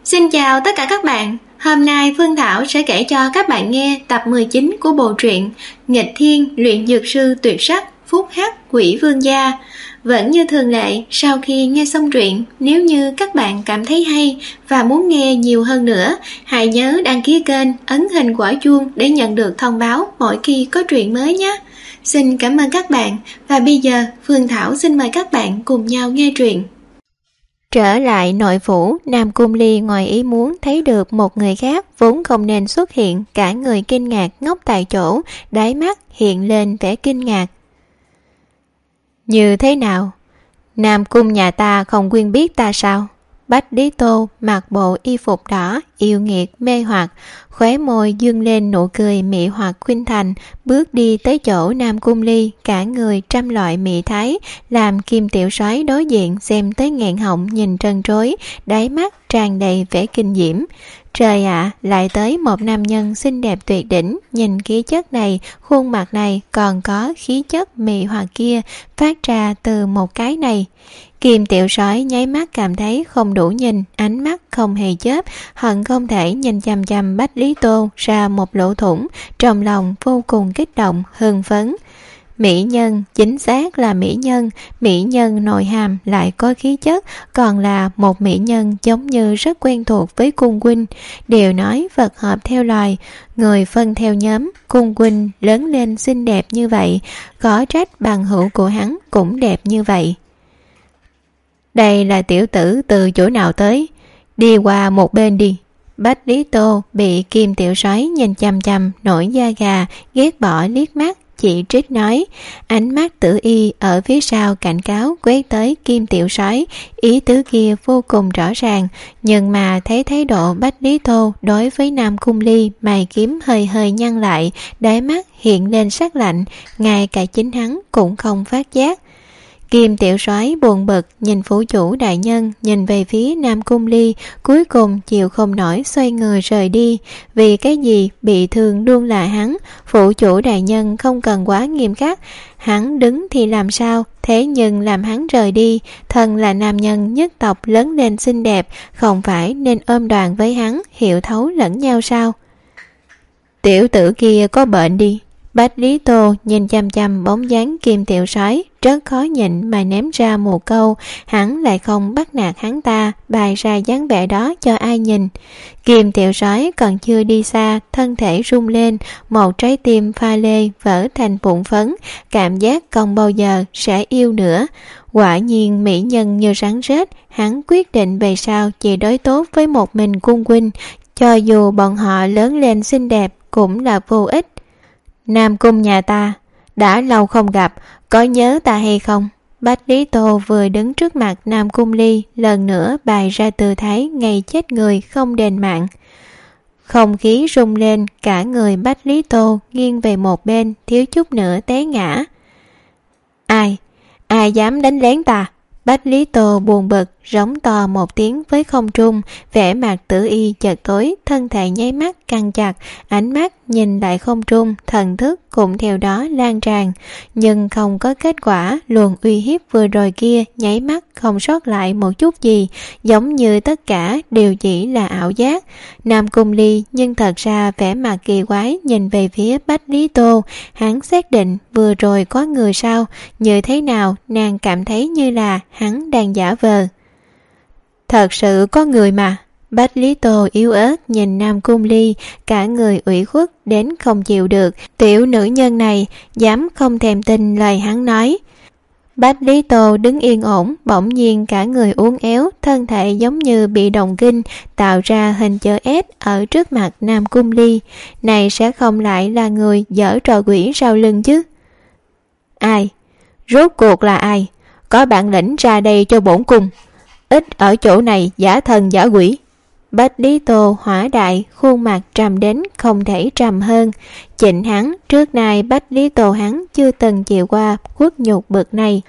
Xin chào tất cả các bạn. Hôm nay Phương Thảo sẽ kể cho các bạn nghe tập 19 của bộ truyện Nghịch Thiên Luyện Dược Sư Tuyệt Sắc Phúc Hắc Quỷ Vương Gia. Vẫn như thường lệ, sau khi nghe xong truyện, nếu như các bạn cảm thấy hay và muốn nghe nhiều hơn nữa, hãy nhớ đăng ký kênh, ấn hình quả chuông để nhận được thông báo mỗi khi có truyện mới nhé. Xin cảm ơn các bạn và bây giờ Phương Thảo xin mời các bạn cùng nhau nghe truyện. Trở lại nội phủ, Nam Cung Ly ngoài ý muốn thấy được một người khác vốn không nên xuất hiện, cả người kinh ngạc ngốc tại chỗ, đáy mắt hiện lên vẻ kinh ngạc. Như thế nào? Nam Cung nhà ta không quen biết ta sao? Bách Lý Tô mặc bộ y phục đỏ, yêu nghiệt mê hoặc, khóe môi dương lên nụ cười mị hoặc khuynh thành, bước đi tới chỗ Nam Cung Ly, cả người trăm loại mị thái, làm Kim Tiểu Soái đối diện xem tới nghẹn họng nhìn trân trối, đáy mắt tràn đầy vẻ kinh diễm. Trời ạ, lại tới một nam nhân xinh đẹp tuyệt đỉnh, nhìn khí chất này, khuôn mặt này còn có khí chất mị hoặc kia phát ra từ một cái này. Kim Tiểu Soái nháy mắt cảm thấy không đủ nhìn, ánh mắt không hề chớp, hận không thể nhìn chằm chằm Bách Lý Tô ra một lỗ thủng, trong lòng vô cùng kích động, hưng phấn. Mỹ nhân, chính xác là mỹ nhân nội hàm lại có khí chất, còn là một mỹ nhân giống như rất quen thuộc với cung huynh. Đều nói vật hợp theo loài, người phân theo nhóm, cung huynh lớn lên xinh đẹp như vậy, có trách bằng hữu của hắn cũng đẹp như vậy. Đây là tiểu tử từ chỗ nào tới? Đi qua một bên đi. Bách Lý Tô bị Kim Tiểu Soái nhìn chằm chằm, nổi da gà, ghét bỏ liếc mắt, chỉ trích nói. Ánh mắt Tử Y ở phía sau cảnh cáo quét tới Kim Tiểu Soái, ý tứ kia vô cùng rõ ràng, nhưng mà thấy thái độ Bách Lý Tô đối với Nam Cung Ly, mày kiếm hơi hơi nhăn lại, đáy mắt hiện lên sắc lạnh, ngay cả chính hắn cũng không phát giác. Kim Tiểu Soái buồn bực nhìn phủ chủ đại nhân, nhìn về phía Nam Cung Ly, cuối cùng chịu không nổi xoay người rời đi. Vì cái gì bị thương luôn là hắn, phủ chủ đại nhân không cần quá nghiêm khắc, hắn đứng thì làm sao, thế nhưng làm hắn rời đi, thân là nam nhân nhất tộc lớn lên xinh đẹp, không phải nên ôm đoàn với hắn, hiểu thấu lẫn nhau sao? Tiểu tử kia có bệnh đi. Bách Lý Tô nhìn chăm chăm bóng dáng Kim Tiểu Soái, rất khó nhịn mà ném ra một câu, hắn lại không bắt nạt hắn ta, bày ra dáng vẻ đó cho ai nhìn. Kim Tiểu Soái còn chưa đi xa, thân thể rung lên, một trái tim pha lê vỡ thành vụn phấn, cảm giác không bao giờ sẽ yêu nữa. Quả nhiên mỹ nhân như rắn rết, hắn quyết định về sau chỉ đối tốt với một mình cung huynh, cho dù bọn họ lớn lên xinh đẹp cũng là vô ích. Nam Cung nhà ta, đã lâu không gặp, có nhớ ta hay không? Bách Lý Tô vừa đứng trước mặt Nam Cung Ly, lần nữa bày ra tư thái ngày chết người không đền mạng. Không khí rung lên, cả người Bách Lý Tô nghiêng về một bên, thiếu chút nữa té ngã. Ai dám đánh lén ta? Bách Lý Tô buồn bực, rống to một tiếng với không trung, vẻ mặt Tử Y chợt tối, thân thể nháy mắt căng chặt, ánh mắt nhìn lại không trung, thần thức cũng theo đó lan tràn, nhưng không có kết quả. Luồng uy hiếp vừa rồi kia nháy mắt không sót lại một chút gì, giống như tất cả đều chỉ là ảo giác. Nam Cung Ly nhưng thật ra vẻ mặt kỳ quái nhìn về phía Bách Lý Tô, hắn xác định vừa rồi có người sao, như thế nào nàng cảm thấy như là hắn đang giả vờ. Thật sự có người mà. Bách Lý Tô yếu ớt nhìn Nam Cung Ly, cả người ủy khuất đến không chịu được, tiểu nữ nhân này dám không thèm tin lời hắn nói. Bách Lý Tô đứng yên ổn, bỗng nhiên cả người uốn éo, thân thể giống như bị động kinh, tạo ra hình chữ S ở trước mặt Nam Cung Ly. Này sẽ không lại là người giở trò quỷ sau lưng chứ? Ai? Rốt cuộc là ai? Có bản lĩnh ra đây cho bổn cung, ít ở chỗ này giả thần giả quỷ. Bách Lý Tô hỏa đại, khuôn mặt trầm đến không thể trầm hơn. Chỉnh hắn, trước nay Bách Lý Tô hắn chưa từng chịu qua khuất nhục bực này.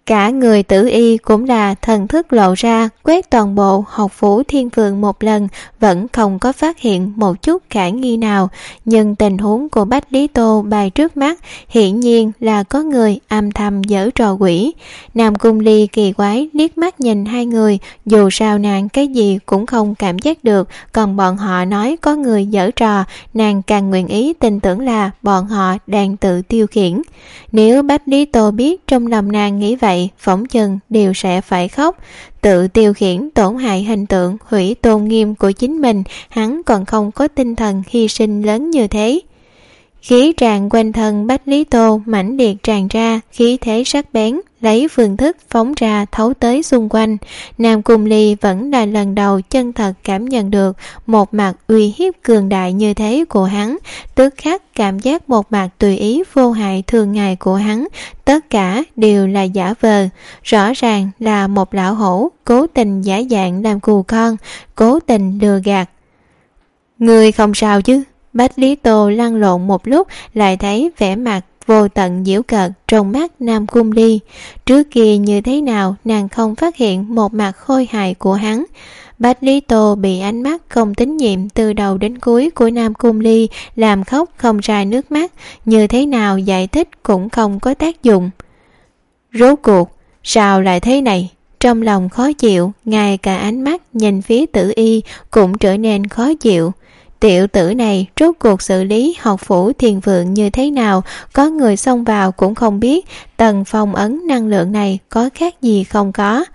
Cả người Tử Y cũng là thần thức lộ ra, quét toàn bộ học phủ Thiên Phượng một lần, vẫn không có phát hiện một chút khả nghi nào. Nhưng tình huống của Bách Lý Tô bày trước mắt, hiển nhiên là có người âm thầm giở trò quỷ. Nam Cung Ly kỳ quái liếc mắt nhìn hai người, dù sao nàng cái gì cũng không cảm giác được, còn bọn họ nói có người giở trò, nàng càng nguyện ý tin tưởng là bọn họ đang tự tiêu khiển. Nếu Bách Lý Tô biết trong lòng nàng nghĩ vậy, phỏng chừng đều sẽ phải khóc. Tự tiêu khiển tổn hại hình tượng, hủy tôn nghiêm của chính mình, hắn còn không có tinh thần hy sinh lớn như thế. Khí tràn quanh thân Bách Lý Tô mãnh liệt tràn ra, khí thế sắc bén, lấy phương thức phóng ra thấu tới xung quanh. Nam Cung Ly vẫn là lần đầu chân thật cảm nhận được một mặt uy hiếp cường đại như thế của hắn, tức khắc cảm giác một mặt tùy ý vô hại thường ngày của hắn, tất cả đều là giả vờ. Rõ ràng là một lão hổ cố tình giả dạng làm cừu con, cố tình lừa gạt. Người không sao chứ? Bách Lý Tô lăn lộn một lúc, lại thấy vẻ mặt vô tận giễu cợt trong mắt Nam Cung Ly. Trước kia như thế nào nàng không phát hiện một mặt khôi hài của hắn. Bách Lý Tô bị ánh mắt không tín nhiệm từ đầu đến cuối của Nam Cung Ly làm khóc không ra nước mắt, như thế nào giải thích cũng không có tác dụng. Rốt cuộc sao lại thế này? Trong lòng khó chịu, ngay cả ánh mắt nhìn phía Tử Y cũng trở nên khó chịu. Tiểu tử này rốt cuộc xử lý học phủ Thiên Phượng như thế nào, có người xông vào cũng không biết, tầng phong ấn năng lượng này có khác gì không có.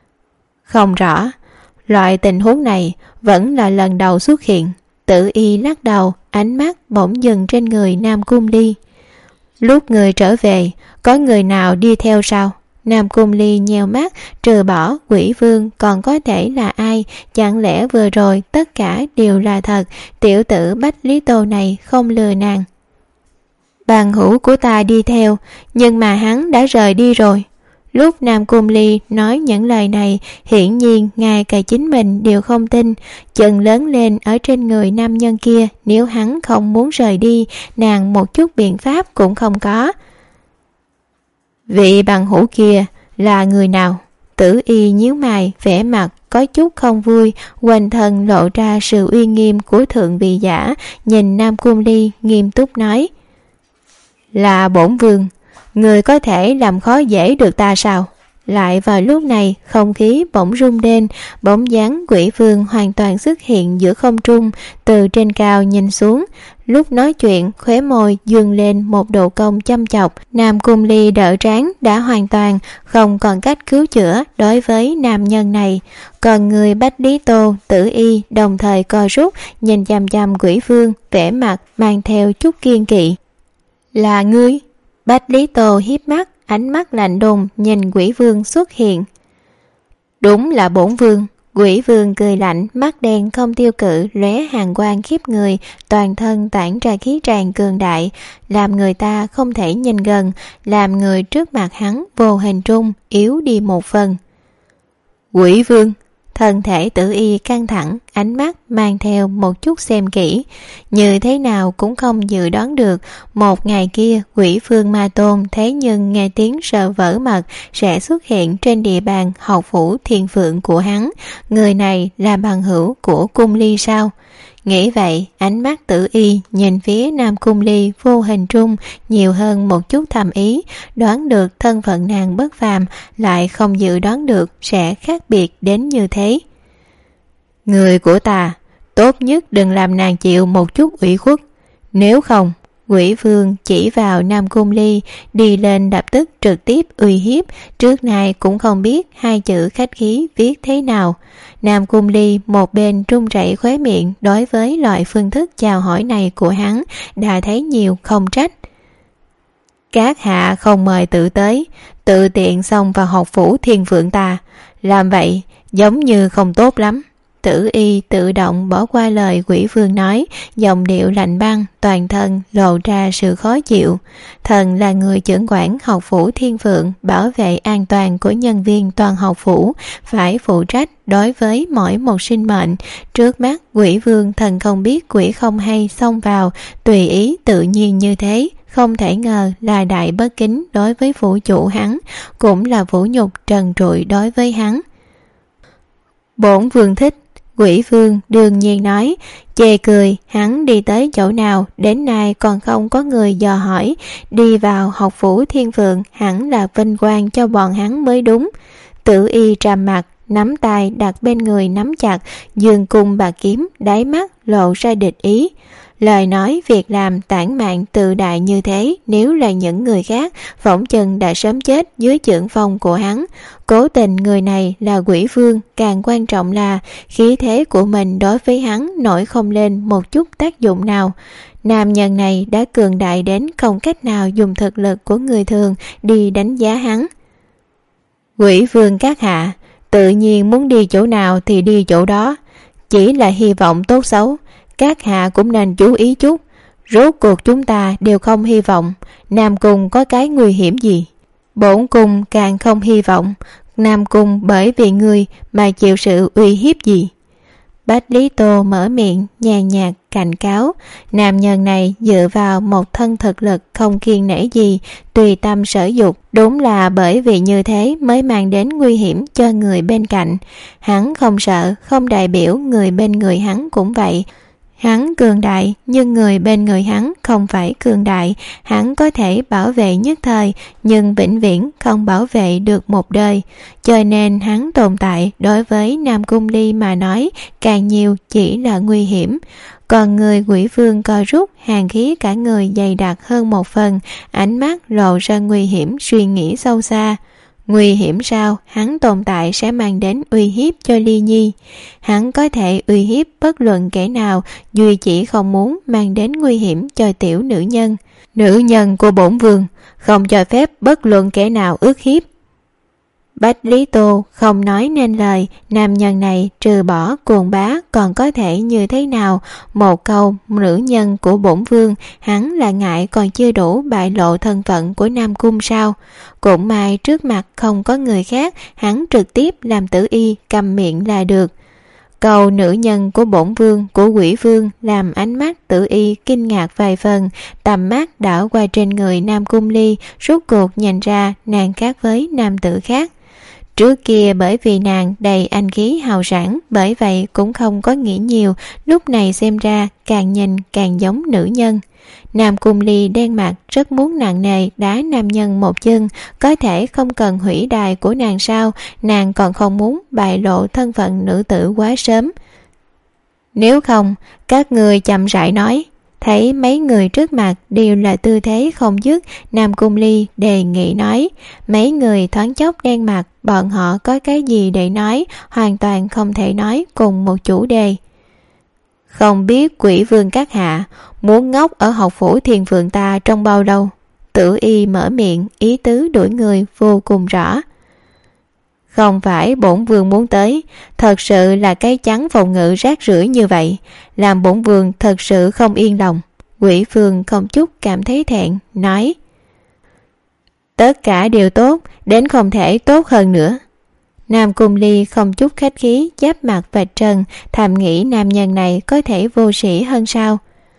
Không rõ, loại tình huống này vẫn là lần đầu xuất hiện. Tử Y lắc đầu, ánh mắt bỗng dừng trên người Nam Cung Ly. Lúc người trở về, có người nào đi theo sao? Nam Cung Ly nheo mắt, trừ bỏ Quỷ Vương còn có thể là ai? Chẳng lẽ vừa rồi tất cả đều là thật? Tiểu tử Bách Lý Tô này không lừa nàng. Bằng hữu của ta đi theo, nhưng mà hắn đã rời đi rồi. Lúc Nam Cung Ly nói những lời này, hiển nhiên ngay cả chính mình đều không tin. Chân lớn lên ở trên người nam nhân kia, nếu hắn không muốn rời đi, nàng một chút biện pháp cũng không có. Vị bằng hữu kia là người nào? Tử Y nhíu mày, vẻ mặt có chút không vui, quanh thân lộ ra sự uy nghiêm của thượng vị giả, nhìn Nam Cung Ly nghiêm túc nói: Là bổn vương, người có thể làm khó dễ được ta sao? Lại vào lúc này, không khí bỗng rung lên, bóng dáng Quỷ Vương hoàn toàn xuất hiện giữa không trung, từ trên cao nhìn xuống. Lúc nói chuyện, khóe môi dương lên một độ cong châm chọc. Nam Cung Ly đỡ trán đã hoàn toàn không còn cách cứu chữa đối với nam nhân này. Còn người Bách Lý Tô, Tử Y đồng thời co rút, nhìn chằm chằm Quỷ Vương, vẻ mặt mang theo chút kiên kỵ. Là ngươi? Bách Lý Tô hiếp mắt, ánh mắt lạnh lùng nhìn Quỷ Vương xuất hiện. Đúng là bổn vương. Quỷ Vương cười lạnh, mắt đen không tiêu cự lóe hàn quang khiếp người, toàn thân tản ra khí tràn cường đại, làm người ta không thể nhìn gần, làm người trước mặt hắn vô hình trung yếu đi một phần. Quỷ Vương. Thân thể Tử Y căng thẳng, ánh mắt mang theo một chút xem kỹ, như thế nào cũng không dự đoán được một ngày kia Quỷ Vương Ma Tôn thế nhưng nghe tiếng sợ vỡ mật sẽ xuất hiện trên địa bàn học phủ Thiên Phượng của hắn. Người này là bằng hữu của Cung Ly sao? Nghĩ vậy, ánh mắt Tử Y nhìn phía Nam Cung Ly vô hình trung nhiều hơn một chút thầm ý, đoán được thân phận nàng bất phàm, lại không dự đoán được sẽ khác biệt đến như thế. Người của ta, tốt nhất đừng làm nàng chịu một chút ủy khuất, nếu không. Quỷ Vương chỉ vào Nam Cung Ly, đi lên lập tức trực tiếp uy hiếp, trước nay cũng không biết hai chữ khách khí viết thế nào. Nam Cung Ly một bên run rẩy khóe miệng, đối với loại phương thức chào hỏi này của hắn đã thấy nhiều không trách. Các hạ không mời tự tới, tự tiện xông vào học phủ Thiên Phượng ta, làm vậy giống như không tốt lắm. Tử Y tự động bỏ qua lời Quỷ Vương nói, giọng điệu lạnh băng, toàn thân lộ ra sự khó chịu. Thần là người trưởng quản học phủ Thiên Phượng, bảo vệ an toàn của nhân viên toàn học phủ, phải phụ trách đối với mỗi một sinh mệnh. Trước mắt Quỷ Vương thần không biết quỷ không hay xông vào, tùy ý tự nhiên như thế, không thể ngờ là đại bất kính đối với phủ chủ hắn, cũng là vũ nhục trần trụi đối với hắn. Bổn vương thích. Quỷ vương đương nhiên nói, chê cười. Hắn đi tới chỗ nào đến nay còn không có người dò hỏi. Đi vào học phủ Thiên Phượng hẳn là vinh quang cho bọn hắn mới đúng. Tử Y trầm mặt, nắm tay đặt bên người nắm chặt, dương cung bạc kiếm, đáy mắt lộ ra địch ý. Lời nói việc làm tản mạn tự đại như thế, nếu là những người khác phỏng chừng đã sớm chết dưới chưởng phong của hắn. Cố tình người này là quỷ vương, càng quan trọng là khí thế của mình đối với hắn nổi không lên một chút tác dụng nào. Nam nhân này đã cường đại đến không cách nào dùng thực lực của người thường đi đánh giá hắn. Quỷ vương các hạ, tự nhiên muốn đi chỗ nào thì đi chỗ đó, chỉ là hy vọng tốt xấu các hạ cũng nên chú ý chút. Rốt cuộc chúng ta đều không hy vọng Nam Cung có cái nguy hiểm gì. Bổn cung càng không hy vọng Nam Cung bởi vì ngươi mà chịu sự uy hiếp gì. Bách Lý Tô mở miệng nhàn nhạt cảnh cáo. Nam nhân này dựa vào một thân thực lực không kiêng nể gì, tùy tâm sở dục. Đúng là bởi vì như thế mới mang đến nguy hiểm cho người bên cạnh. Hắn không sợ, không đại biểu người bên người hắn cũng vậy. Hắn cường đại, nhưng người bên người hắn không phải cường đại. Hắn có thể bảo vệ nhất thời, nhưng vĩnh viễn không bảo vệ được một đời. Cho nên hắn tồn tại đối với Nam Cung Ly mà nói, càng nhiều chỉ là nguy hiểm. Còn người quỷ vương co rút, hàn khí cả người dày đặc hơn một phần, ánh mắt lộ ra nguy hiểm, suy nghĩ sâu xa. Nguy hiểm sao? Hắn tồn tại sẽ mang đến uy hiếp cho Ly Nhi. Hắn có thể uy hiếp bất luận kẻ nào, duy chỉ không muốn mang đến nguy hiểm cho tiểu nữ nhân. Nữ nhân của bổn vương không cho phép bất luận kẻ nào ức hiếp. Bách Lý Tô không nói nên lời. Nam nhân này trừ bỏ cuồng bá còn có thể như thế nào? Một câu nữ nhân của bổn vương, hắn là ngại còn chưa đủ bại lộ thân phận của Nam Cung sao? Cũng may trước mặt không có người khác, hắn trực tiếp làm Tử Y cầm miệng là được. Câu nữ nhân của bổn vương của quỷ vương làm ánh mắt Tử Y kinh ngạc vài phần, tầm mắt đảo qua trên người Nam Cung Ly, rốt cuộc nhìn ra nàng khác với nam tử khác. Trước kia bởi vì nàng đầy anh khí hào sảng, bởi vậy cũng không có nghĩ nhiều, lúc này xem ra càng nhìn càng giống nữ nhân. Nam Cung Ly đen mặt, rất muốn nặng nề đá nam nhân một chân, có thể không cần hủy đài của nàng sao? Nàng còn không muốn bại lộ thân phận nữ tử quá sớm. Nếu không, các người chậm rãi nói. Thấy mấy người trước mặt đều là tư thế không dứt, Nam Cung Ly đề nghị nói. Mấy người thoáng chốc đen mặt, bọn họ có cái gì để nói, hoàn toàn không thể nói cùng một chủ đề. Không biết quỷ vương các hạ muốn ngốc ở học phủ Thiên Phượng ta trong bao lâu? Tử Y mở miệng, ý tứ đuổi người vô cùng rõ. Không phải bổn vương muốn tới, thật sự là cái chắn phòng ngự rác rưởi như vậy, làm bổn vương thật sự không yên lòng. Quỷ vương không chút cảm thấy thẹn, nói. Tất cả đều tốt, đến không thể tốt hơn nữa. Nam Cung Ly không chút khách khí giáp mặt vạch trần, thầm nghĩ nam nhân này có thể vô sĩ hơn sao?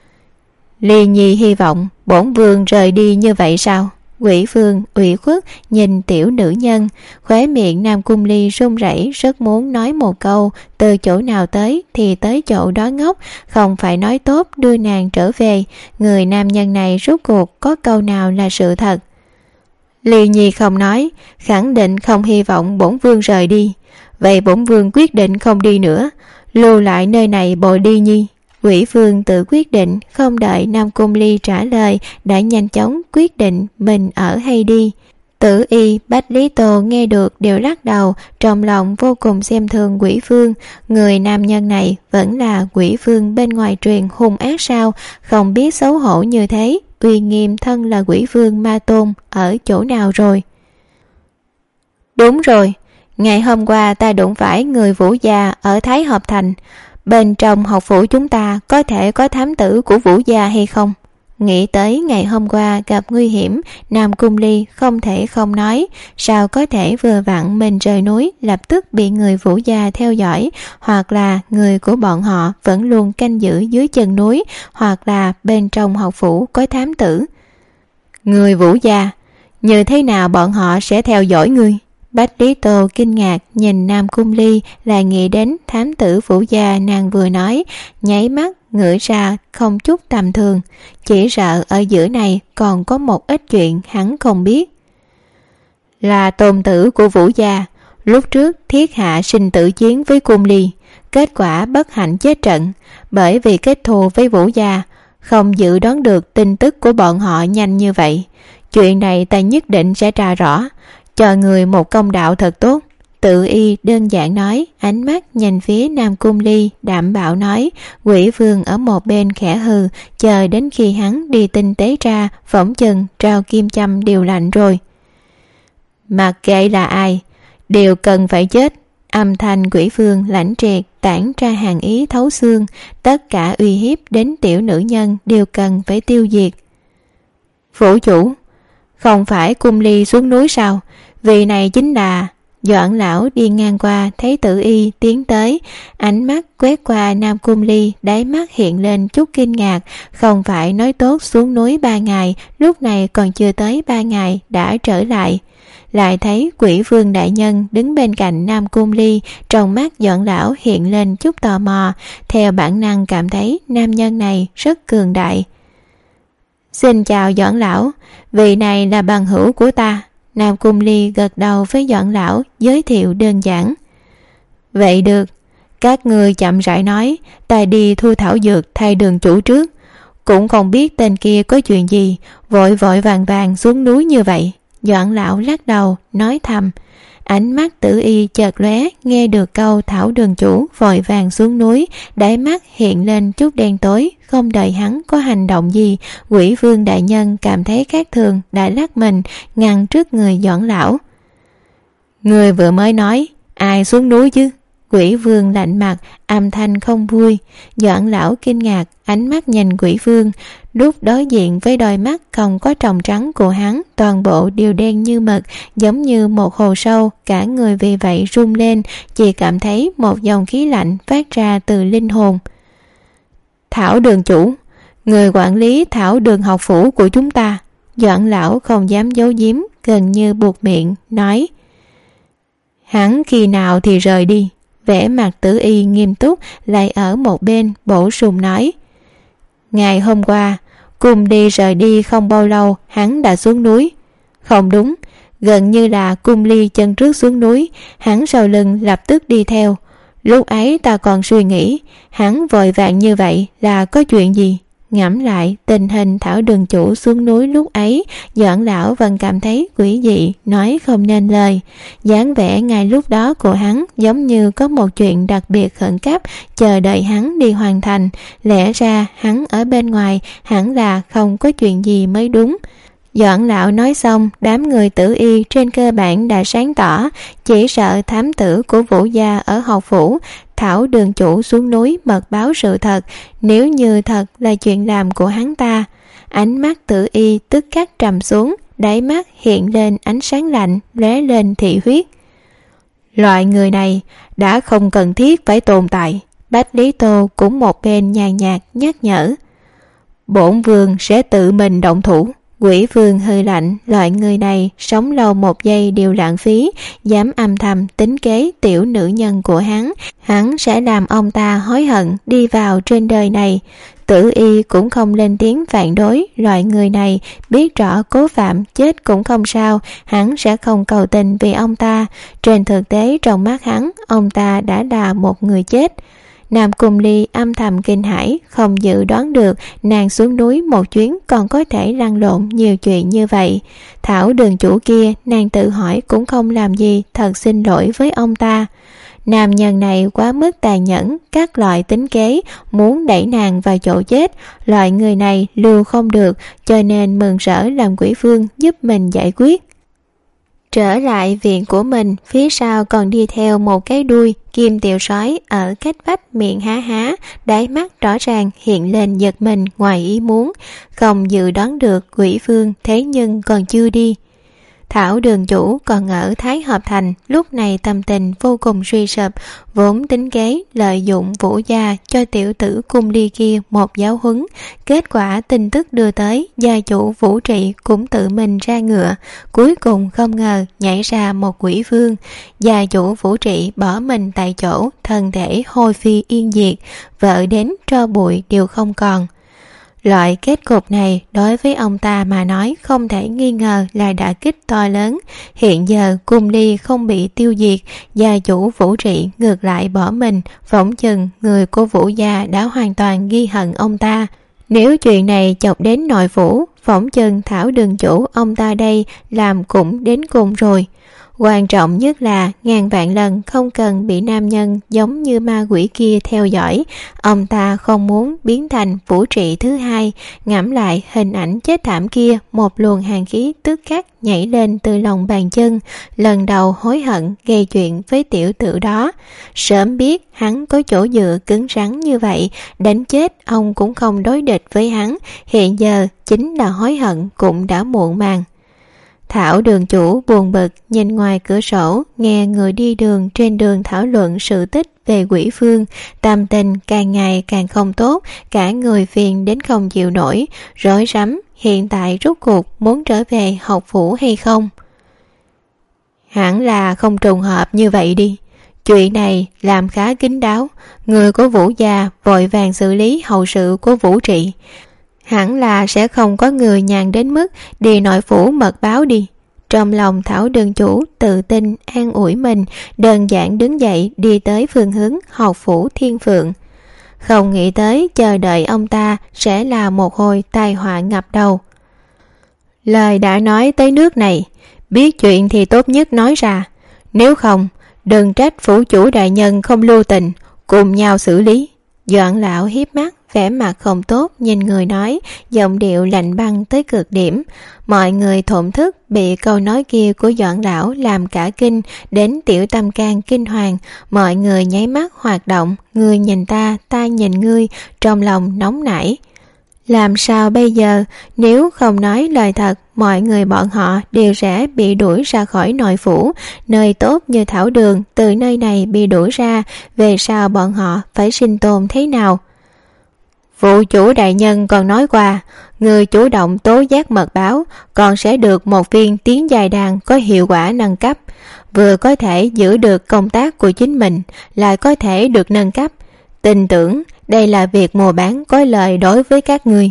Ly Nhi hy vọng bổn vương rời đi như vậy sao? Quỷ vương ủy khuất nhìn tiểu nữ nhân, khóe miệng Nam Cung Ly run rẩy, rất muốn nói một câu từ chỗ nào tới thì tới chỗ đó ngốc, không phải nói tốt đưa nàng trở về. Người nam nhân này rốt cuộc có câu nào là sự thật? Ly Nhi không nói, khẳng định không hy vọng bổn vương rời đi. Vậy bổn vương quyết định không đi nữa, lưu lại nơi này bồi Ly Nhi. Quỷ vương tự quyết định, không đợi Nam Cung Ly trả lời đã nhanh chóng quyết định mình ở hay đi. Tử Y, Bách Lý Tô nghe được đều lắc đầu, trong lòng vô cùng xem thường quỷ vương. Người nam nhân này vẫn là quỷ vương bên ngoài truyền hung ác sao? Không biết xấu hổ như thế, uy nghiêm thân là quỷ vương ma tôn ở chỗ nào rồi? Đúng rồi, ngày hôm qua ta đụng phải người Vũ gia ở Thái Hợp Thành. Bên trong học phủ chúng ta có thể có thám tử của Vũ gia hay không? Nghĩ tới ngày hôm qua gặp nguy hiểm, Nam Cung Ly không thể không nói. Sao có thể vừa vặn mình rời núi lập tức bị người Vũ gia theo dõi, hoặc là người của bọn họ vẫn luôn canh giữ dưới chân núi, hoặc là bên trong học phủ có thám tử. Người Vũ gia, như thế nào bọn họ sẽ theo dõi ngươi? Bách Lý Tô kinh ngạc nhìn Nam Cung Ly, lại nghĩ đến thám tử Vũ gia nàng vừa nói, nháy mắt ngửi ra không chút tầm thường, chỉ sợ ở giữa này còn có một ít chuyện hắn không biết. Là tôn tử của Vũ gia, lúc trước thiết hạ sinh tử chiến với Cung Ly, kết quả bất hạnh chết trận, bởi vì kết thù với Vũ gia, không dự đoán được tin tức của bọn họ nhanh như vậy. Chuyện này ta nhất định sẽ tra rõ, cho người một công đạo thật tốt. Tự y đơn giản nói, ánh mắt nhìn phía Nam Cung Ly, đảm bảo nói. Quỷ vương ở một bên khẽ hừ, chờ đến khi hắn đi tinh tế ra, phỏng chừng trao kim châm đều lạnh rồi. Mặc kệ là ai, đều cần phải chết. Âm thanh quỷ vương lãnh triệt tản ra hàn ý thấu xương, tất cả uy hiếp đến tiểu nữ nhân đều cần phải tiêu diệt. Phủ chủ, không phải Cung Ly xuống núi sao? Vì này chính là... Doãn lão đi ngang qua thấy Tử Y tiến tới, ánh mắt quét qua Nam Cung Ly, đáy mắt hiện lên chút kinh ngạc. Không phải nói tốt xuống núi 3 ngày, lúc này còn chưa tới 3 ngày đã trở lại. Lại thấy Quỷ vương đại nhân đứng bên cạnh Nam Cung Ly, trong mắt Doãn lão hiện lên chút tò mò, theo bản năng cảm thấy nam nhân này rất cường đại. Xin chào Doãn lão, vị này là bằng hữu của ta. Nam Cung Ly gật đầu với Doãn lão, giới thiệu đơn giản. Vậy được, các ngươi chậm rãi nói, ta đi thu thảo dược thay Đường chủ trước. Cũng không biết tên kia có chuyện gì, vội vội vàng vàng xuống núi như vậy. Doãn lão lắc đầu, nói thầm. Ánh mắt Tử Y chợt lóe, nghe được câu thảo Đường chủ vội vàng xuống núi, đáy mắt hiện lên chút đen tối. Không đợi hắn có hành động gì, Quỷ vương đại nhân cảm thấy khác thường, đã lắc mình ngăn trước người Doãn lão. Người vừa mới nói ai xuống núi chứ? Quỷ vương lạnh mặt, âm thanh không vui. Doãn lão kinh ngạc, ánh mắt nhìn Quỷ vương, lúc đối diện với đôi mắt không có tròng trắng của hắn, toàn bộ đều đen như mực, giống như một hồ sâu. Cả người vì vậy run lên, chỉ cảm thấy một dòng khí lạnh phát ra từ linh hồn. Thảo Đường chủ, người quản lý Thảo Đường học phủ của chúng ta. Doãn lão không dám giấu giếm, gần như buột miệng nói. Hắn khi nào thì rời đi? Vẻ mặt Tử Y nghiêm túc, lại ở một bên bổ sung nói. Ngày hôm qua, Cung Ly rời đi không bao lâu, hắn đã xuống núi. Không đúng, gần như là Cung Ly chân trước xuống núi, hắn sau lưng lập tức đi theo. Lúc ấy ta còn suy nghĩ, hắn vội vàng như vậy là có chuyện gì? Ngẫm lại tình hình Thảo Đường chủ xuống núi lúc ấy, Doãn lão vẫn cảm thấy quỷ dị, nói không nên lời. Dáng vẻ ngay lúc đó của hắn giống như có một chuyện đặc biệt khẩn cấp chờ đợi hắn đi hoàn thành. Lẽ ra hắn ở bên ngoài hẳn là không có chuyện gì mới đúng. Doãn lão nói xong, đám người Tử Y trên cơ bản đã sáng tỏ, chỉ sợ thám tử của Vũ gia ở học phủ Thảo Đường chủ xuống núi mật báo sự thật, nếu như thật là chuyện làm của hắn ta. Ánh mắt Tử Y tức khắc trầm xuống, đáy mắt hiện lên ánh sáng lạnh, lóe lên thị huyết. Loại người này đã không cần thiết phải tồn tại. Bách Lý Tô cũng một bên nhàn nhạt nhắc nhở. Bổn vương sẽ tự mình động thủ. Quỷ vương hơi lạnh, loại người này sống lâu một giây đều lãng phí, dám âm thầm tính kế tiểu nữ nhân của hắn sẽ làm ông ta hối hận đi vào trên đời này. Tử Y cũng không lên tiếng phản đối, loại người này biết rõ Cố Phạm chết cũng không sao, hắn sẽ không cầu tình vì ông ta. Trên thực tế trong mắt hắn, ông ta đã là một người chết. Nam Cung Ly âm thầm kinh hãi, không dự đoán được nàng xuống núi một chuyến còn có thể lăn lộn nhiều chuyện như vậy. Thảo Đường chủ kia nàng tự hỏi cũng không làm gì, thật xin lỗi với ông ta. Nam nhân này quá mức tàn nhẫn, các loại tính kế, muốn đẩy nàng vào chỗ chết. Loại người này lưu không được, cho nên mừng rỡ làm Quỷ vương giúp mình giải quyết. Trở lại viện của mình, phía sau còn đi theo một cái đuôi Kim Tiểu Sói ở cách vách miệng há há, đáy mắt rõ ràng hiện lên giật mình ngoài ý muốn, không dự đoán được Quỷ vương thế nhưng còn chưa đi. Thảo đường chủ còn ở Thái Hợp Thành, lúc này tâm tình vô cùng suy sụp, vốn tính kế lợi dụng Vũ gia cho tiểu tử Cung Ly kia một giáo huấn. Kết quả tin tức đưa tới, gia chủ Vũ Trị cũng tự mình ra ngựa, cuối cùng không ngờ nhảy ra một quỷ vương. Gia chủ Vũ Trị bỏ mình tại chỗ, thân thể hôi phi yên diệt, vợ đến tro bụi đều không còn. Loại kết cục này đối với ông ta mà nói không thể nghi ngờ là đả kích to lớn. Hiện giờ Cung Ly không bị tiêu diệt, gia chủ Vũ Trị ngược lại bỏ mình, phỏng chừng người của Vũ gia đã hoàn toàn ghi hận ông ta. Nếu chuyện này chọc đến nội phủ, phỏng chừng Thảo đường chủ ông ta đây làm cũng đến cùng rồi. Quan trọng nhất là ngàn vạn lần không cần bị nam nhân giống như ma quỷ kia theo dõi. Ông ta không muốn biến thành Vũ Trị thứ hai. Ngẫm lại hình ảnh chết thảm kia, một luồng hàn khí tức khắc nhảy lên từ lòng bàn chân. Lần đầu hối hận gây chuyện với tiểu tử đó. Sớm biết hắn có chỗ dựa cứng rắn như vậy, đánh chết ông cũng không đối địch với hắn. Hiện giờ chính là hối hận cũng đã muộn màng. Thảo đường chủ buồn bực nhìn ngoài cửa sổ, nghe người đi đường trên đường thảo luận sự tích về quỷ phương, tâm tình càng ngày càng không tốt, cả người phiền đến không chịu nổi, rối rắm hiện tại rốt cuộc muốn trở về học phủ hay không. Hẳn là không trùng hợp như vậy đi. Chuyện này làm khá kín đáo, người của Vũ gia vội vàng xử lý hậu sự của Vũ Trị. Hẳn là sẽ không có người nhàn đến mức đi nội phủ mật báo đi. Trong lòng Thảo đường chủ tự tin an ủi mình, đơn giản đứng dậy đi tới phương hướng học phủ Thiên Phượng. Không nghĩ tới chờ đợi ông ta sẽ là một hồi tai họa ngập đầu. Lời đã nói tới nước này, biết chuyện thì tốt nhất nói ra. Nếu không, đừng trách phủ chủ đại nhân không lưu tình, cùng nhau xử lý. Doãn lão hiếp mắt, vẻ mặt không tốt nhìn người nói, giọng điệu lạnh băng tới cực điểm. Mọi người thổn thức bị câu nói kia của Doãn lão làm cả kinh, đến tiểu tâm can kinh hoàng. Mọi người nháy mắt hoạt động, người nhìn ta, ta nhìn ngươi, trong lòng nóng nảy. Làm sao bây giờ? Nếu không nói lời thật, mọi người bọn họ đều sẽ bị đuổi ra khỏi nội phủ. Nơi tốt như Thảo Đường, từ nơi này bị đuổi ra, về sau bọn họ phải sinh tồn thế nào? Vụ chủ đại nhân còn nói qua, người chủ động tố giác mật báo còn sẽ được một viên tiến giai đan có hiệu quả nâng cấp, vừa có thể giữ được công tác của chính mình, lại có thể được nâng cấp. Tin tưởng đây là việc mua bán có lợi đối với các ngươi.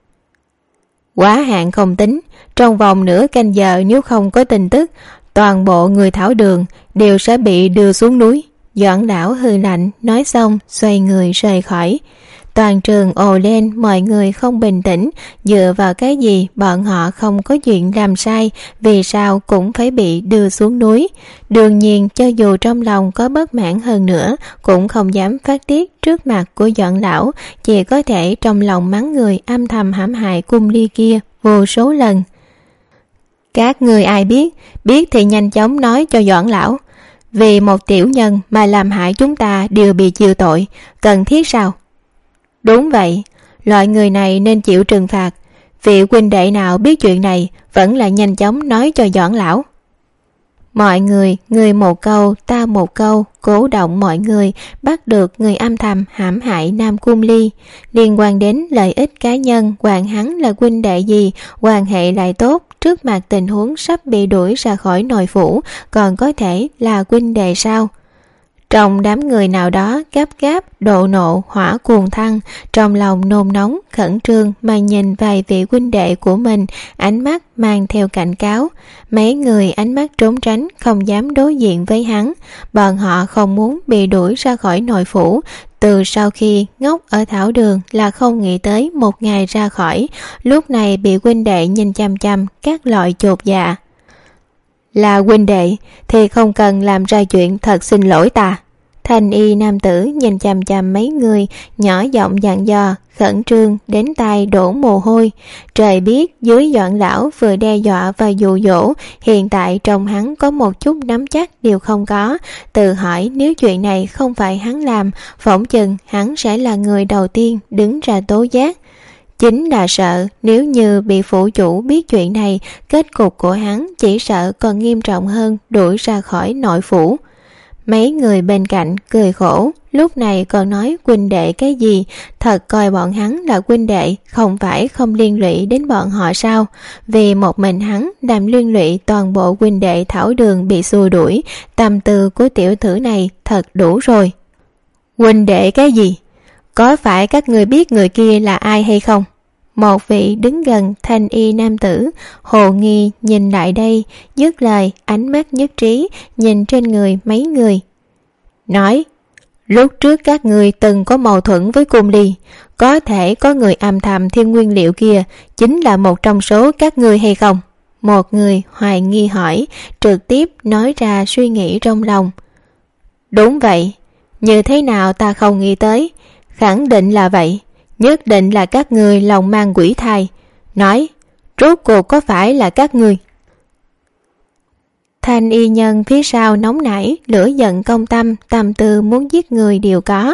Quá hạn không tính, trong vòng nửa canh giờ nếu không có tin tức, toàn bộ người Thảo Đường đều sẽ bị đưa xuống núi. Doãn lão hừ lạnh nói xong xoay người rời khỏi. Toàn trường ồ lên, mọi người không bình tĩnh. Dựa vào cái gì bọn họ không có chuyện làm sai, vì sao cũng phải bị đưa xuống núi? Đương nhiên cho dù trong lòng có bất mãn hơn nữa cũng không dám phát tiết trước mặt của Doãn lão, chỉ có thể trong lòng mắng người âm thầm hãm hại Cung Ly kia vô số lần. Các người ai biết thì nhanh chóng nói cho Doãn lão. Vì một tiểu nhân mà làm hại chúng ta đều bị chịu tội, cần thiết sao? Đúng vậy, loại người này nên chịu trừng phạt. Vị huynh đệ nào biết chuyện này vẫn là nhanh chóng nói cho Doãn lão. Mọi người một câu ta một câu, cổ động mọi người bắt được người âm thầm hãm hại Nam Cung Ly. Liên quan đến lợi ích cá nhân, hoàng hắn là huynh đệ gì, quan hệ lại tốt, trước mặt tình huống sắp bị đuổi ra khỏi nội phủ còn có thể là huynh đệ sao? Trong đám người nào đó gấp gáp, độ nộ, hỏa cuồng thăng, trong lòng nôn nóng, khẩn trương mà nhìn vài vị huynh đệ của mình, ánh mắt mang theo cảnh cáo. Mấy người ánh mắt trốn tránh, không dám đối diện với hắn. Bọn họ không muốn bị đuổi ra khỏi nội phủ. Từ sau khi ngốc ở Thảo Đường là không nghĩ tới một ngày ra khỏi, lúc này bị huynh đệ nhìn chăm chăm, các loại chột dạ. Là huynh đệ thì không cần làm ra chuyện thật xin lỗi ta. Thanh y nam tử nhìn chằm chằm mấy người, nhỏ giọng dặn dò, khẩn trương đến tai đổ mồ hôi. Trời biết dưới Doãn lão vừa đe dọa và dụ dỗ, hiện tại trong hắn có một chút nắm chắc đều không có. Tự hỏi nếu chuyện này không phải hắn làm, phỏng chừng hắn sẽ là người đầu tiên đứng ra tố giác. Chính là sợ nếu như bị phủ chủ biết chuyện này, kết cục của hắn chỉ sợ còn nghiêm trọng hơn đuổi ra khỏi nội phủ. Mấy người bên cạnh cười khổ, lúc này còn nói huynh đệ cái gì, thật coi bọn hắn là huynh đệ, không phải không liên lụy đến bọn họ sao? Vì một mình hắn làm liên lụy toàn bộ huynh đệ Thảo Đường bị xua đuổi, tâm tư của tiểu tử này thật đủ rồi. Huynh đệ cái gì? Có phải các người biết người kia là ai hay không? Một vị đứng gần thanh y nam tử hồ nghi nhìn lại đây, dứt lời ánh mắt nhất trí nhìn trên người mấy người. Nói, lúc trước các người từng có mâu thuẫn với Cung Ly, có thể có người âm thầm thiên nguyên liệu kia chính là một trong số các người hay không? Một người hoài nghi hỏi, trực tiếp nói ra suy nghĩ trong lòng. Đúng vậy, như thế nào ta không nghĩ tới, khẳng định là vậy. Nhất định là các người lòng mang quỷ thai. Nói, rốt cuộc có phải là các người? Thanh y nhân phía sau nóng nảy, lửa giận công tâm, tâm tư muốn giết người đều có.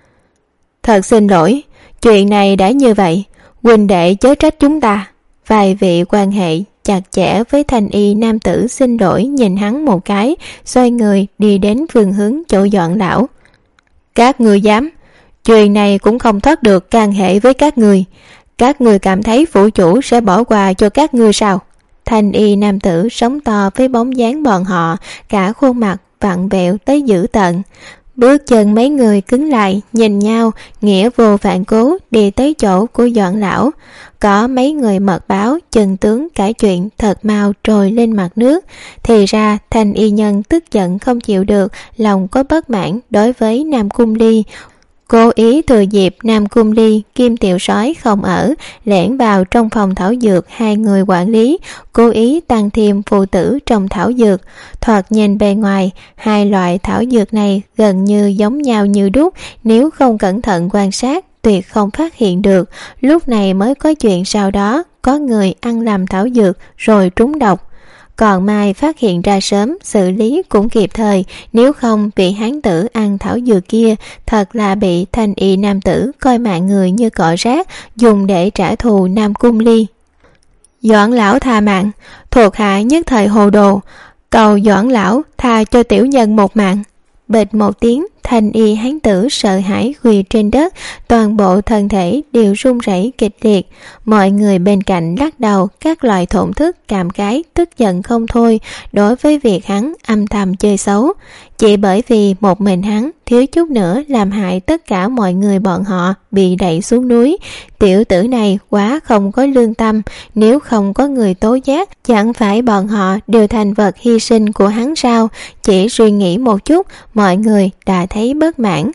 Thật xin lỗi, chuyện này đã như vậy, huynh đệ chớ trách chúng ta. Vài vị quan hệ chặt chẽ với thanh y nam tử xin lỗi nhìn hắn một cái, xoay người đi đến phương hướng chỗ Doãn lão. Các người dám? Chuyện này cũng không thoát được can hệ với các người. Các người cảm thấy phủ chủ sẽ bỏ qua cho các ngươi sao? Thanh y nam tử sống to với bóng dáng bọn họ, cả khuôn mặt vặn vẹo tới dữ tợn. Bước chân mấy người cứng lại, nhìn nhau, nghĩa vô phản cố đi tới chỗ của Doãn lão. Có mấy người mật báo chân tướng cả chuyện thật mau trồi lên mặt nước. Thì ra thanh y nhân tức giận không chịu được, lòng có bất mãn đối với Nam Cung Ly, cố ý thừa dịp Nam Cung Ly Kim Tiểu Sói không ở, lẻn vào trong phòng thảo dược hai người quản lý, cố ý tăng thêm phụ tử trong thảo dược. Thoạt nhìn bề ngoài, hai loại thảo dược này gần như giống nhau như đúc, nếu không cẩn thận quan sát tuyệt không phát hiện được. Lúc này mới có chuyện sau đó có người ăn lầm thảo dược rồi trúng độc. Còn mai phát hiện ra sớm, xử lý cũng kịp thời, nếu không vị hán tử ăn thảo dược kia thật là bị thanh y nam tử coi mạng người như cỏ rác, dùng để trả thù Nam Cung Ly. Doãn lão tha mạng, thuộc hạ nhất thời hồ đồ, cầu Doãn lão tha cho tiểu nhân một mạng. Bịch một tiếng, thanh y hán tử sợ hãi quỳ trên đất, toàn bộ thân thể đều run rẩy kịch liệt. Mọi người bên cạnh lắc đầu, các loại thổn thức, cảm khái, tức giận không thôi đối với việc hắn âm thầm chơi xấu. Chỉ bởi vì một mình hắn thiếu chút nữa làm hại tất cả mọi người bọn họ bị đẩy xuống núi. Tiểu tử này quá không có lương tâm, nếu không có người tố giác, chẳng phải bọn họ đều thành vật hy sinh của hắn sao? Chỉ suy nghĩ một chút, mọi người đã thấy bất mãn.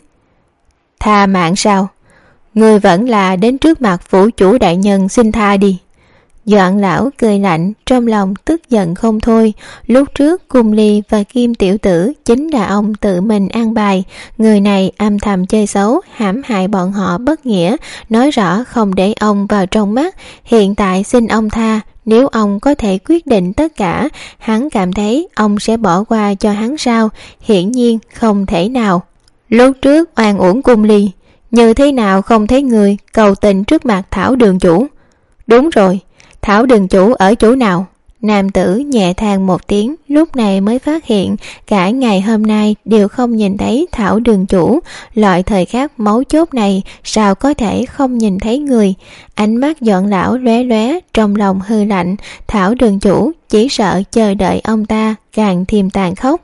Tha mạng sao? Người vẫn là đến trước mặt phủ chủ đại nhân xin tha đi. Doãn lão cười lạnh, trong lòng tức giận không thôi. Lúc trước Cung Ly và Kim tiểu tử chính là ông tự mình an bài. Người này âm thầm chơi xấu, hãm hại bọn họ bất nghĩa, nói rõ không để ông vào trong mắt. Hiện tại xin ông tha, nếu ông có thể quyết định tất cả, hắn cảm thấy ông sẽ bỏ qua cho hắn sao? Hiển nhiên không thể nào. Lúc trước oan uổng Cung Ly, như thế nào không thấy người cầu tình trước mặt Thảo đường chủ? Đúng rồi, Thảo đường chủ ở chỗ nào? Nam tử nhẹ than một tiếng, lúc này mới phát hiện cả ngày hôm nay đều không nhìn thấy Thảo đường chủ. Loại thời khắc máu chốt này sao có thể không nhìn thấy người? Ánh mắt Doãn lão lóe lóe, trong lòng hư lạnh. Thảo đường chủ chỉ sợ chờ đợi ông ta càng thêm tàn khốc.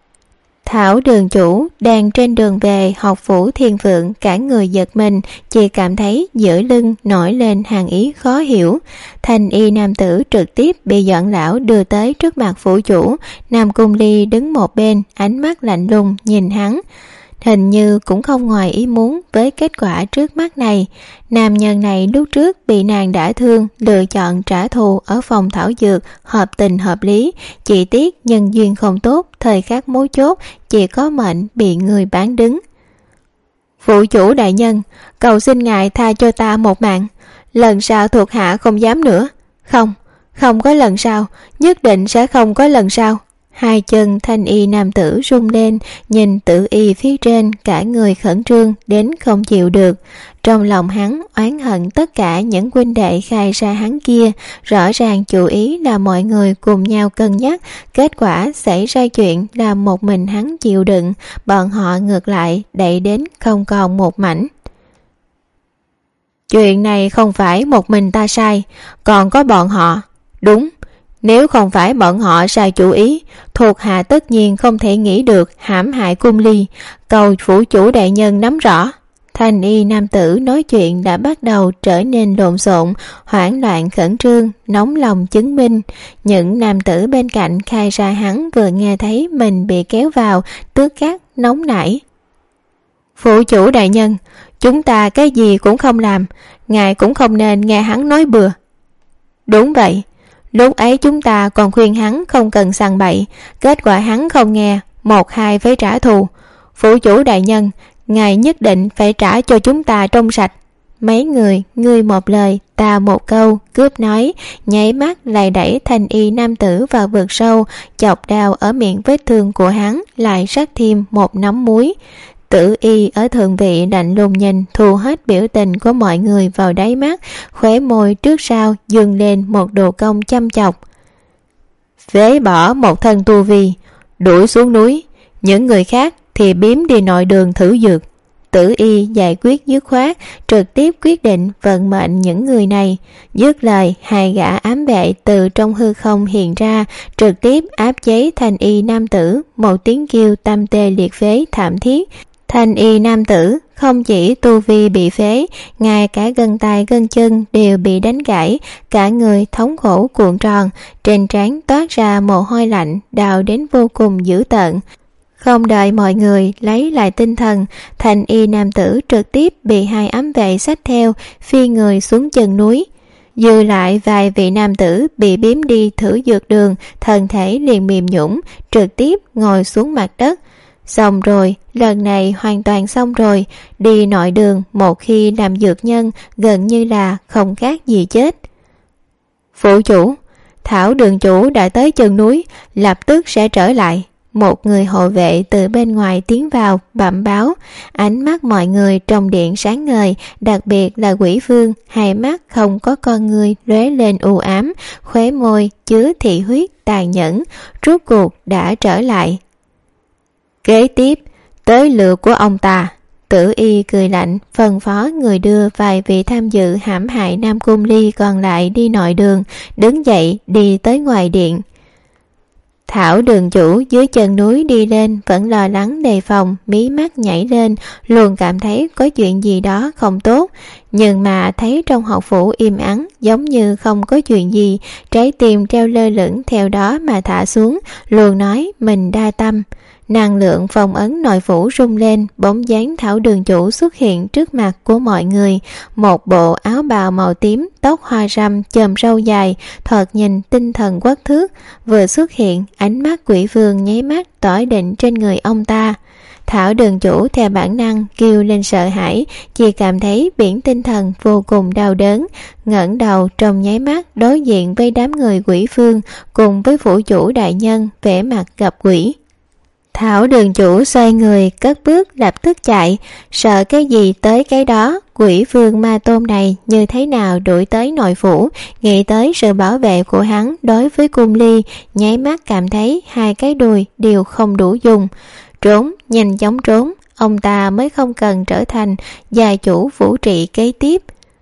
Thảo đường chủ đang trên đường về học phủ Thiên Phượng, cả người giật mình, chỉ cảm thấy giữa lưng nổi lên hàng ý khó hiểu. Thanh y nam tử trực tiếp bị Doãn lão đưa tới trước mặt phủ chủ. Nam Cung Ly đứng một bên, ánh mắt lạnh lùng nhìn hắn, hình như cũng không ngoài ý muốn với kết quả trước mắt này. Nam nhân này lúc trước bị nàng đả thương, lựa chọn trả thù ở phòng thảo dược, hợp tình hợp lý. Chỉ tiếc nhân duyên không tốt, thời khắc mấu chốt chỉ có mệnh bị người bán đứng. Phụ chủ đại nhân, cầu xin ngài tha cho ta một mạng, lần sau thuộc hạ không dám nữa. Không có lần sau, nhất định sẽ không có lần sau. Hai chân thanh y nam tử rung lên, nhìn Tử Y phía trên, cả người khẩn trương đến không chịu được. Trong lòng hắn oán hận tất cả những huynh đệ khai ra hắn kia, rõ ràng chủ ý là mọi người cùng nhau cân nhắc, kết quả xảy ra chuyện là một mình hắn chịu đựng, bọn họ ngược lại đẩy đến không còn một mảnh. Chuyện này không phải một mình ta sai, còn có bọn họ. Đúng, nếu không phải bọn họ sai chủ ý, thuộc hạ tất nhiên không thể nghĩ được hãm hại Cung Ly, cầu phủ chủ đại nhân nắm rõ. Thanh y nam tử nói chuyện đã bắt đầu trở nên lộn xộn, hoảng loạn khẩn trương, nóng lòng chứng minh. Những nam tử bên cạnh khai ra hắn vừa nghe thấy mình bị kéo vào, tức khắc nóng nảy. Phủ chủ đại nhân, chúng ta cái gì cũng không làm, ngài cũng không nên nghe hắn nói bừa. Đúng vậy, lúc ấy chúng ta còn khuyên hắn không cần sằng bậy, kết quả hắn không nghe, một hai phải trả thù. Phủ chủ đại nhân, ngài nhất định phải trả cho chúng ta trong sạch. Mấy người ngươi một lời ta một câu cướp nói, nháy mắt lại đẩy thanh y nam tử vào vực sâu, chọc đao ở miệng vết thương của hắn, lại rắc thêm một nắm muối. Tử Y ở thượng vị lạnh lùng nhìn, thu hết biểu tình của mọi người vào đáy mắt, khóe môi trước sau dâng lên một độ cong chăm chọc. Phế bỏ một thân tu vi, đuổi xuống núi, những người khác thì biếm đi nội đường thử dược. Tử Y giải quyết dứt khoát, trực tiếp quyết định vận mệnh những người này. Dứt lời, hai gã ám vệ từ trong hư không hiện ra, trực tiếp áp chế thanh y nam tử, một tiếng kêu tâm tê liệt phế thảm thiết. Thanh y nam tử không chỉ tu vi bị phế, ngay cả gân tay gân chân đều bị đánh gãy, cả người thống khổ cuộn tròn, trên trán toát ra mồ hôi lạnh, đau đến vô cùng dữ tợn. Không đợi mọi người lấy lại tinh thần, thanh y nam tử trực tiếp bị hai ám vệ xách theo, phi người xuống chân núi. Dư lại vài vị nam tử bị biếm đi thử dược đường, thân thể liền mềm nhũn, trực tiếp ngồi xuống mặt đất. Xong rồi, lần này hoàn toàn xong rồi, đi nội đường một khi làm dược nhân gần như là không khác gì chết. Phủ chủ, Thảo đường chủ đã tới chân núi, lập tức sẽ trở lại. Một người hộ vệ từ bên ngoài tiến vào bẩm báo. Ánh mắt mọi người trong điện sáng ngời, đặc biệt là Quỷ Vương, hai mắt không có con người lóe lên u ám, khóe môi chứa thị huyết tàn nhẫn, rốt cuộc đã trở lại. Kế tiếp, tới lượt của ông ta. Tử Y cười lạnh, phân phó người đưa vài vị tham dự hãm hại Nam Cung Ly còn lại đi nội đường, đứng dậy đi tới ngoài điện. Thảo đường chủ dưới chân núi đi lên vẫn lo lắng đề phòng, mí mắt nhảy lên, luôn cảm thấy có chuyện gì đó không tốt. Nhưng mà thấy trong học phủ im ắng, giống như không có chuyện gì, trái tim treo lơ lửng theo đó mà thả xuống, luôn nói mình đa tâm. Năng lượng phong ấn nội phủ rung lên, bóng dáng Thảo đường chủ xuất hiện trước mặt của mọi người. Một bộ áo bào màu tím, tóc hoa râm, chòm râu dài, thoạt nhìn tinh thần quắc thước. Vừa xuất hiện, ánh mắt Quỷ Vương nháy mắt tỏa định trên người ông ta. Thảo đường chủ theo bản năng kêu lên sợ hãi, chỉ cảm thấy biển tinh thần vô cùng đau đớn, ngẩng đầu trong nháy mắt đối diện với đám người Quỷ Vương cùng với phủ chủ đại nhân vẻ mặt gặp quỷ. Thảo đường chủ xoay người cất bước lập tức chạy, sợ cái gì tới cái đó. Quỷ Vương ma tôn này như thế nào đuổi tới nội phủ, nghĩ tới sự bảo vệ của hắn đối với Cung Ly, nháy mắt cảm thấy hai cái đùi đều không đủ dùng. Trốn, nhanh chóng trốn, ông ta mới không cần trở thành gia chủ phủ trị kế tiếp.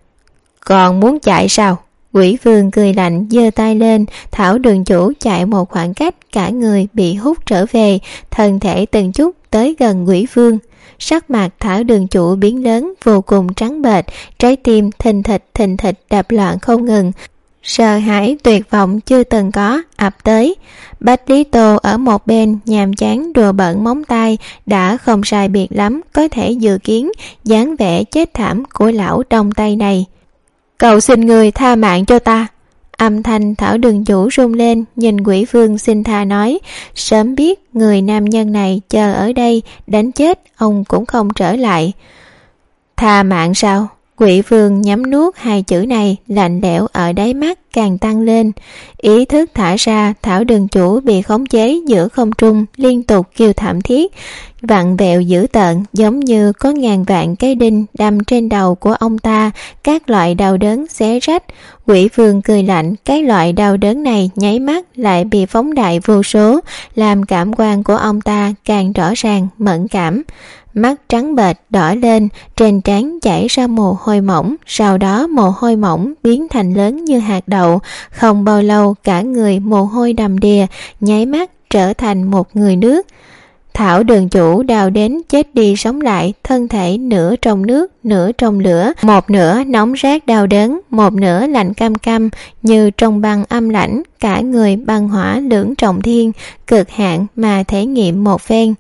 Còn muốn chạy sao? Quỷ Vương cười lạnh giơ tay lên. Thảo đường chủ chạy một khoảng cách, cả người bị hút trở về, thân thể từng chút tới gần Quỷ Vương. Sắc mặt Thảo đường chủ biến lớn, vô cùng trắng bệch, trái tim thình thịch đập loạn không ngừng. Sợ hãi tuyệt vọng chưa từng có ập tới. Bách Lý Tô ở một bên nhàm chán đùa bận móng tay, đã không sai biệt lắm có thể dự kiến dáng vẻ chết thảm của lão đông tây này. Cầu xin người tha mạng cho ta. Âm thanh Thảo đường chủ rung lên, nhìn Quỷ Vương xin tha nói, sớm biết người nam nhân này chờ ở đây đánh chết ông cũng không trở lại. Tha mạng sao? Quỷ vương nhắm nuốt hai chữ này, lạnh lẽo ở đáy mắt càng tăng lên. Ý thức thả ra, Thảo Đường Chủ bị khống chế giữa không trung, liên tục kêu thảm thiết, vặn vẹo dữ tợn, giống như có ngàn vạn cái đinh đâm trên đầu của ông ta, các loại đau đớn xé rách. Quỷ vương cười lạnh, cái loại đau đớn này nháy mắt lại bị phóng đại vô số, làm cảm quan của ông ta càng rõ ràng, mẫn cảm. Mắt trắng bệch đỏ lên, trên trán chảy ra mồ hôi mỏng, sau đó mồ hôi mỏng biến thành lớn như hạt đậu, không bao lâu cả người mồ hôi đầm đìa, nháy mắt trở thành một người nước. Thảo Đường Chủ đau đến chết đi sống lại, thân thể nửa trong nước, nửa trong lửa, một nửa nóng rát đau đớn, một nửa lạnh căm căm như trong băng âm lãnh, cả người băng hỏa lưỡng trọng thiên, cực hạn mà thể nghiệm một phen.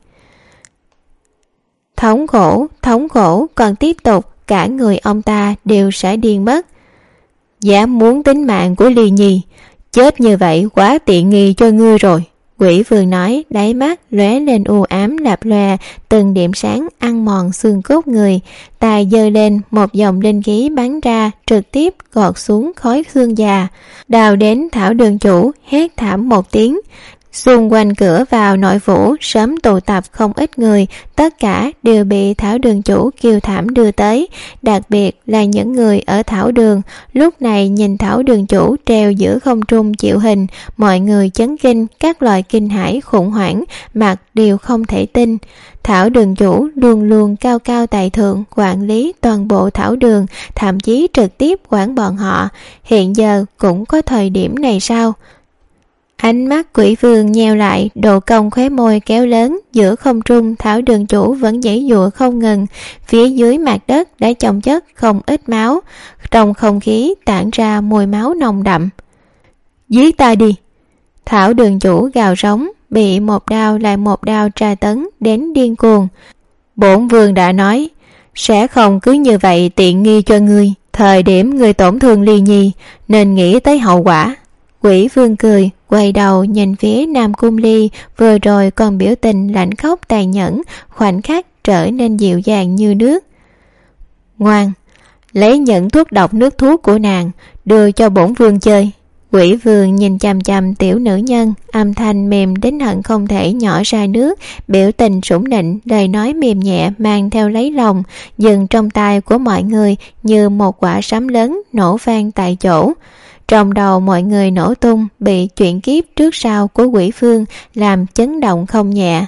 Thống khổ còn tiếp tục, cả người ông ta đều sẽ điên mất. Dám muốn tính mạng của Ly Nhi, chết như vậy quá tiện nghi cho ngươi rồi. Quỷ vương nói, đáy mắt lóe lên u ám lạp lòe, từng điểm sáng ăn mòn xương cốt người. Tài giơ lên, một dòng linh khí bắn ra, trực tiếp gọt xuống khói xương già. Đào đến Thảo Đường Chủ, hét thảm một tiếng. Xung quanh cửa vào nội phủ sớm tụ tập không ít người, tất cả đều bị Thảo Đường Chủ kêu thảm đưa tới, đặc biệt là những người ở Thảo Đường. Lúc này nhìn Thảo Đường Chủ treo giữa không trung chịu hình, mọi người chấn kinh, các loại kinh hãi khủng hoảng, mặt đều không thể tin. Thảo Đường Chủ luôn luôn cao cao tại thượng, quản lý toàn bộ Thảo Đường, thậm chí trực tiếp quản bọn họ. Hiện giờ cũng có thời điểm này sao? Ánh mắt quỷ vương nheo lại, độ cong khóe môi kéo lớn, giữa không trung Thảo Đường Chủ vẫn giãy giụa không ngừng, phía dưới mặt đất đã chồng chất không ít máu, trong không khí tản ra mùi máu nồng đậm. Giết ta đi! Thảo Đường Chủ gào rống, bị một đao lại một đao tra tấn đến điên cuồng. Bổn vương đã nói, sẽ không cứ như vậy tiện nghi cho ngươi, thời điểm ngươi tổn thương Ly Nhi nên nghĩ tới hậu quả. Quỷ vương cười, quay đầu nhìn phía Nam Cung Ly, vừa rồi còn biểu tình lạnh khóc tàn nhẫn, khoảnh khắc trở nên dịu dàng như nước. Ngoan, lấy những thuốc độc nước thuốc của nàng, đưa cho bổn vương chơi. Quỷ vương nhìn chằm chằm tiểu nữ nhân, âm thanh mềm đến hận không thể nhỏ ra nước, biểu tình sủng nịnh, lời nói mềm nhẹ mang theo lấy lòng, dừng trong tai của mọi người như một quả sấm lớn nổ vang tại chỗ. Trong đầu mọi người nổ tung, bị chuyện kiếp trước sau của quỷ vương làm chấn động không nhẹ.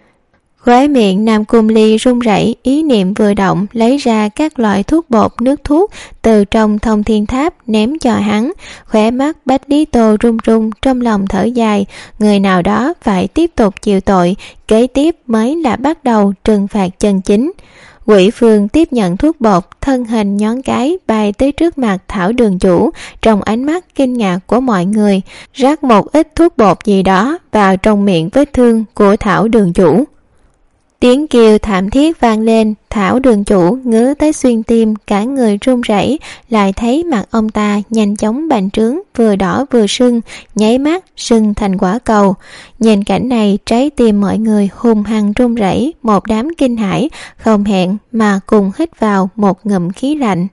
Khóe miệng Nam Cung Ly run rẩy, ý niệm vừa động lấy ra các loại thuốc bột nước thuốc từ trong Thông Thiên Tháp ném cho hắn. Khóe mắt Bách Lý Tô run run, trong lòng thở dài, người nào đó phải tiếp tục chịu tội, kế tiếp mới là bắt đầu trừng phạt chân chính. Quỷ vương tiếp nhận thuốc bột, thân hình nhón cái bay tới trước mặt Thảo Đường Chủ, trong ánh mắt kinh ngạc của mọi người, rắc một ít thuốc bột gì đó vào trong miệng vết thương của Thảo Đường Chủ. Tiếng kêu thảm thiết vang lên, Thảo Đường Chủ ngứa tới xuyên tim, cả người run rẩy, lại thấy mặt ông ta nhanh chóng bành trướng, vừa đỏ vừa sưng, nháy mắt sưng thành quả cầu. Nhìn cảnh này, trái tim mọi người hung hăng run rẩy, một đám kinh hãi, không hẹn mà cùng hít vào một ngụm khí lạnh.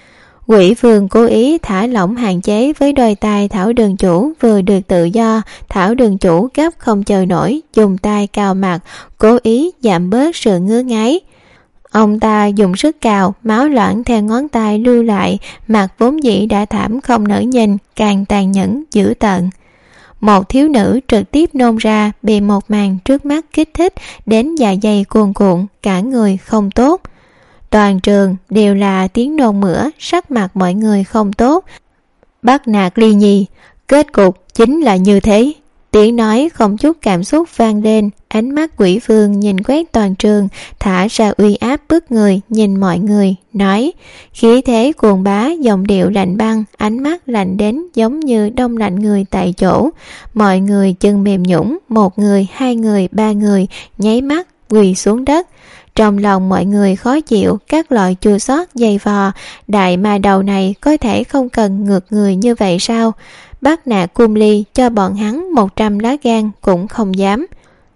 Quỷ vương cố ý thả lỏng hạn chế với đôi tay Thảo Đường Chủ vừa được tự do. Thảo Đường Chủ gấp không chờ nổi, dùng tay cào mặt, cố ý giảm bớt sự ngứa ngáy. Ông ta dùng sức cào, máu loãng theo ngón tay lưu lại, mặt vốn dĩ đã thảm không nỡ nhìn, càng tàn nhẫn dữ tợn. Một thiếu nữ trực tiếp nôn ra, bị một màn trước mắt kích thích đến dạ dày cuồn cuộn, cả người không tốt. Toàn trường đều là tiếng nôn mửa, sắc mặt mọi người không tốt. Bắt nạt Ly Nhi, kết cục chính là như thế. Tiếng nói không chút cảm xúc vang lên, ánh mắt quỷ vương nhìn quét toàn trường, thả ra uy áp bức người nhìn mọi người, nói, khí thế cuồng bá, giọng điệu lạnh băng, ánh mắt lạnh đến giống như đông lạnh người tại chỗ. Mọi người chân mềm nhũn, một người, hai người, ba người, nháy mắt quỳ xuống đất. Trong lòng mọi người khó chịu, các loại chua xót dày vò, đại ma đầu này có thể không cần ngược người như vậy sao? Bắt nạt Cung Ly cho bọn hắn 100 lá gan cũng không dám.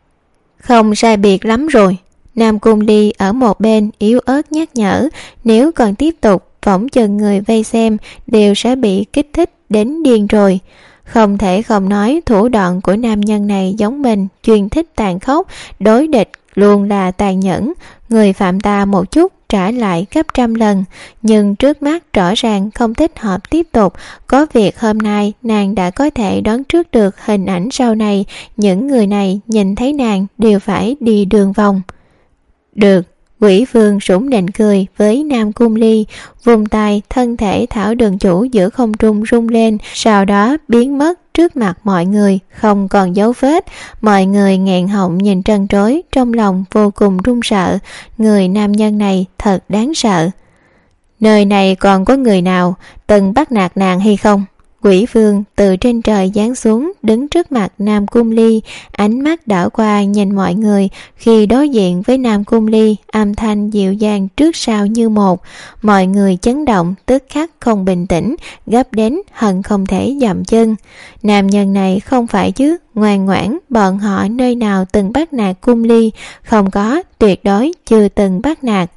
Không sai biệt lắm rồi. Nam Cung Ly ở một bên yếu ớt nhắc nhở, nếu còn tiếp tục phỏng chừng người vây xem đều sẽ bị kích thích đến điên rồi. Không thể không nói thủ đoạn của nam nhân này giống mình, chuyên thích tàn khốc, đối địch luôn là tàn nhẫn, người phạm ta một chút trả lại gấp trăm lần. Nhưng trước mắt rõ ràng không thích hợp tiếp tục, có việc hôm nay nàng đã có thể đoán trước được hình ảnh sau này, những người này nhìn thấy nàng đều phải đi đường vòng. Được. Quỷ vương sủng nịnh cười với Nam Cung Ly, vùng tay thân thể Thảo Đường Chủ giữa không trung rung lên, sau đó biến mất trước mặt mọi người, không còn dấu vết. Mọi người nghẹn họng nhìn trân trối, trong lòng vô cùng run sợ. Người nam nhân này thật đáng sợ. Nơi này còn có người nào từng bắt nạt nàng hay không? Quỷ vương từ trên trời giáng xuống, đứng trước mặt Nam Cung Ly, ánh mắt đảo qua nhìn mọi người. Khi đối diện với Nam Cung Ly, âm thanh dịu dàng trước sau như một. Mọi người chấn động, tức khắc không bình tĩnh, gấp đến hận không thể dậm chân. Nam nhân này không phải chứ, ngoan ngoãn, bọn họ nơi nào từng bắt nạt Cung Ly? Không có, tuyệt đối chưa từng bắt nạt.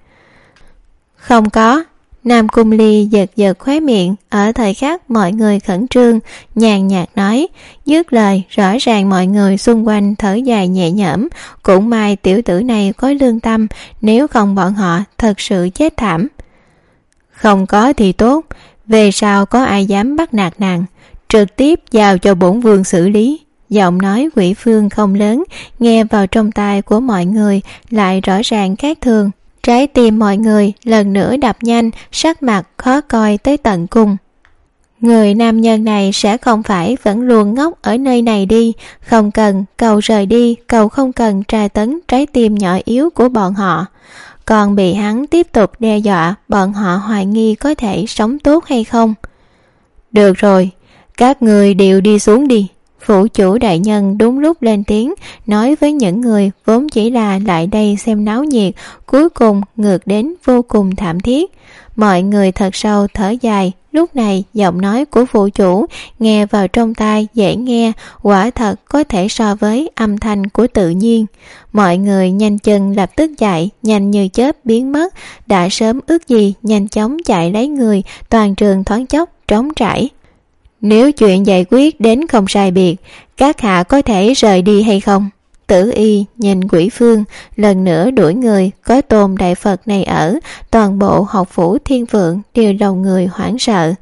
Không có. Nam Cung Ly giật giật khóe miệng, ở thời khắc mọi người khẩn trương, nhàn nhạt nói. Dứt lời, rõ ràng mọi người xung quanh thở dài nhẹ nhõm. Cũng may tiểu tử này có lương tâm, nếu không bọn họ thật sự chết thảm. Không có thì tốt, về sau có ai dám bắt nạt nàng, trực tiếp giao cho bổn vương xử lý. Giọng nói quỷ vương không lớn, nghe vào trong tai của mọi người lại rõ ràng khác thường. Trái tim mọi người lần nữa đập nhanh, sắc mặt khó coi tới tận cùng. Người nam nhân này sẽ không phải vẫn luôn ngốc ở nơi này đi, không cần cầu rời đi, cầu không cần tra tấn trái tim nhỏ yếu của bọn họ. Còn bị hắn tiếp tục đe dọa, bọn họ hoài nghi có thể sống tốt hay không. Được rồi, các người đều đi xuống đi. Phủ chủ đại nhân đúng lúc lên tiếng, nói với những người vốn chỉ là lại đây xem náo nhiệt, cuối cùng ngược đến vô cùng thảm thiết. Mọi người thật sâu thở dài, lúc này giọng nói của phủ chủ nghe vào trong tai dễ nghe, quả thật có thể so với âm thanh của tự nhiên. Mọi người nhanh chân lập tức chạy, nhanh như chớp biến mất, đã sớm ước gì nhanh chóng chạy lấy người, toàn trường thoáng chốc trống trải. Nếu chuyện giải quyết đến không sai biệt, các hạ có thể rời đi hay không? Tử Y nhìn quỷ phương, lần nữa đuổi người, có Tôn Đại Phật này ở, toàn bộ học phủ Thiên Phượng đều lòng người hoảng sợ.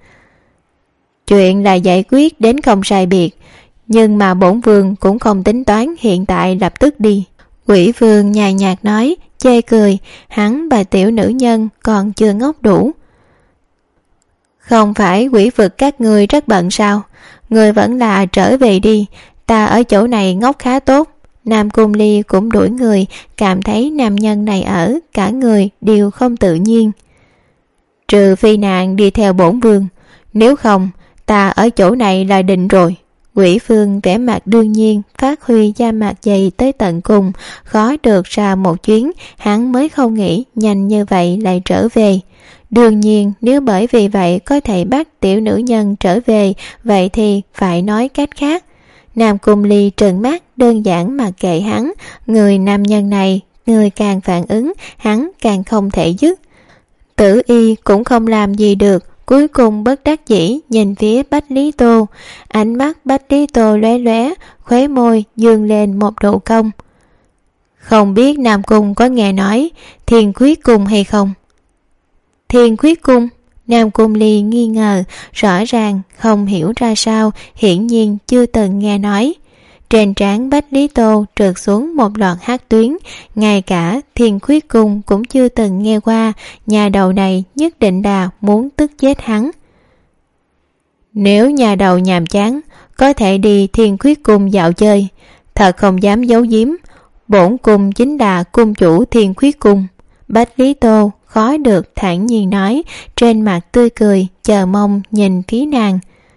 Chuyện là giải quyết đến không sai biệt, nhưng mà bổn vương cũng không tính toán hiện tại lập tức đi. Quỷ vương nhàn nhạt nói, chê cười, hắn bà tiểu nữ nhân còn chưa ngốc đủ. Không phải quỷ vực các ngươi rất bận sao? Người vẫn là trở về đi, ta ở chỗ này ngốc khá tốt. Nam Cung Ly cũng đuổi người, cảm thấy nam nhân này ở, cả người đều không tự nhiên. Trừ phi nàng đi theo bổn vương, nếu không, ta ở chỗ này là định rồi. Quỷ phương vẻ mặt đương nhiên, phát huy da mặt dày tới tận cùng, khó được ra một chuyến, hắn mới không nghĩ nhanh như vậy lại trở về. Đương nhiên, nếu bởi vì vậy có thể bắt tiểu nữ nhân trở về, vậy thì phải nói cách khác. Nam Cung Ly trừng mắt, đơn giản mà kệ hắn. Người nam nhân này, người càng phản ứng, hắn càng không thể dứt. Tử Y cũng không làm gì được, cuối cùng bất đắc dĩ nhìn phía Bách Lý Tô. Ánh mắt Bách Lý Tô lóe lóe, khóe môi dương lên một độ cong. Không biết Nam Cung có nghe nói Thiên Khuyết Cung hay không? Thiên Khuyết Cung? Nam Cung Ly nghi ngờ, rõ ràng không hiểu ra sao, hiển nhiên chưa từng nghe nói. Trên trán Bách Lý Tô trượt xuống một loạt hắc tuyến, ngay cả Thiên Khuyết Cung cũng chưa từng nghe qua, nhà đầu này nhất định là muốn tức chết hắn. Nếu nhà đầu nhàm chán, có thể đi Thiên Khuyết Cung dạo chơi, thật không dám giấu giếm, bổn cung chính là cung chủ Thiên Khuyết Cung. Bách Lý Tô khó được thản nhiên nói, trên mặt tươi cười, chờ mong nhìn phía nàng.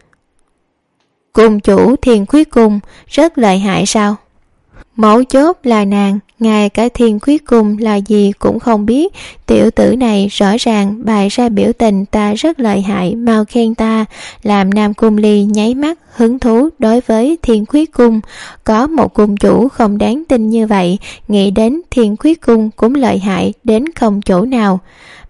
Cung chủ Thiên Khuyết Cung rất lợi hại sao? Mấu chốt là nàng, ngay cả Thiên Khuyết Cung là gì cũng không biết. Tiểu tử này rõ ràng bày ra biểu tình ta rất lợi hại, mau khen ta, làm Nam Cung Ly nháy mắt hứng thú đối với Thiên Khuyết Cung. Có một cung chủ không đáng tin như vậy, nghĩ đến Thiên Khuyết Cung cũng lợi hại đến không chỗ nào.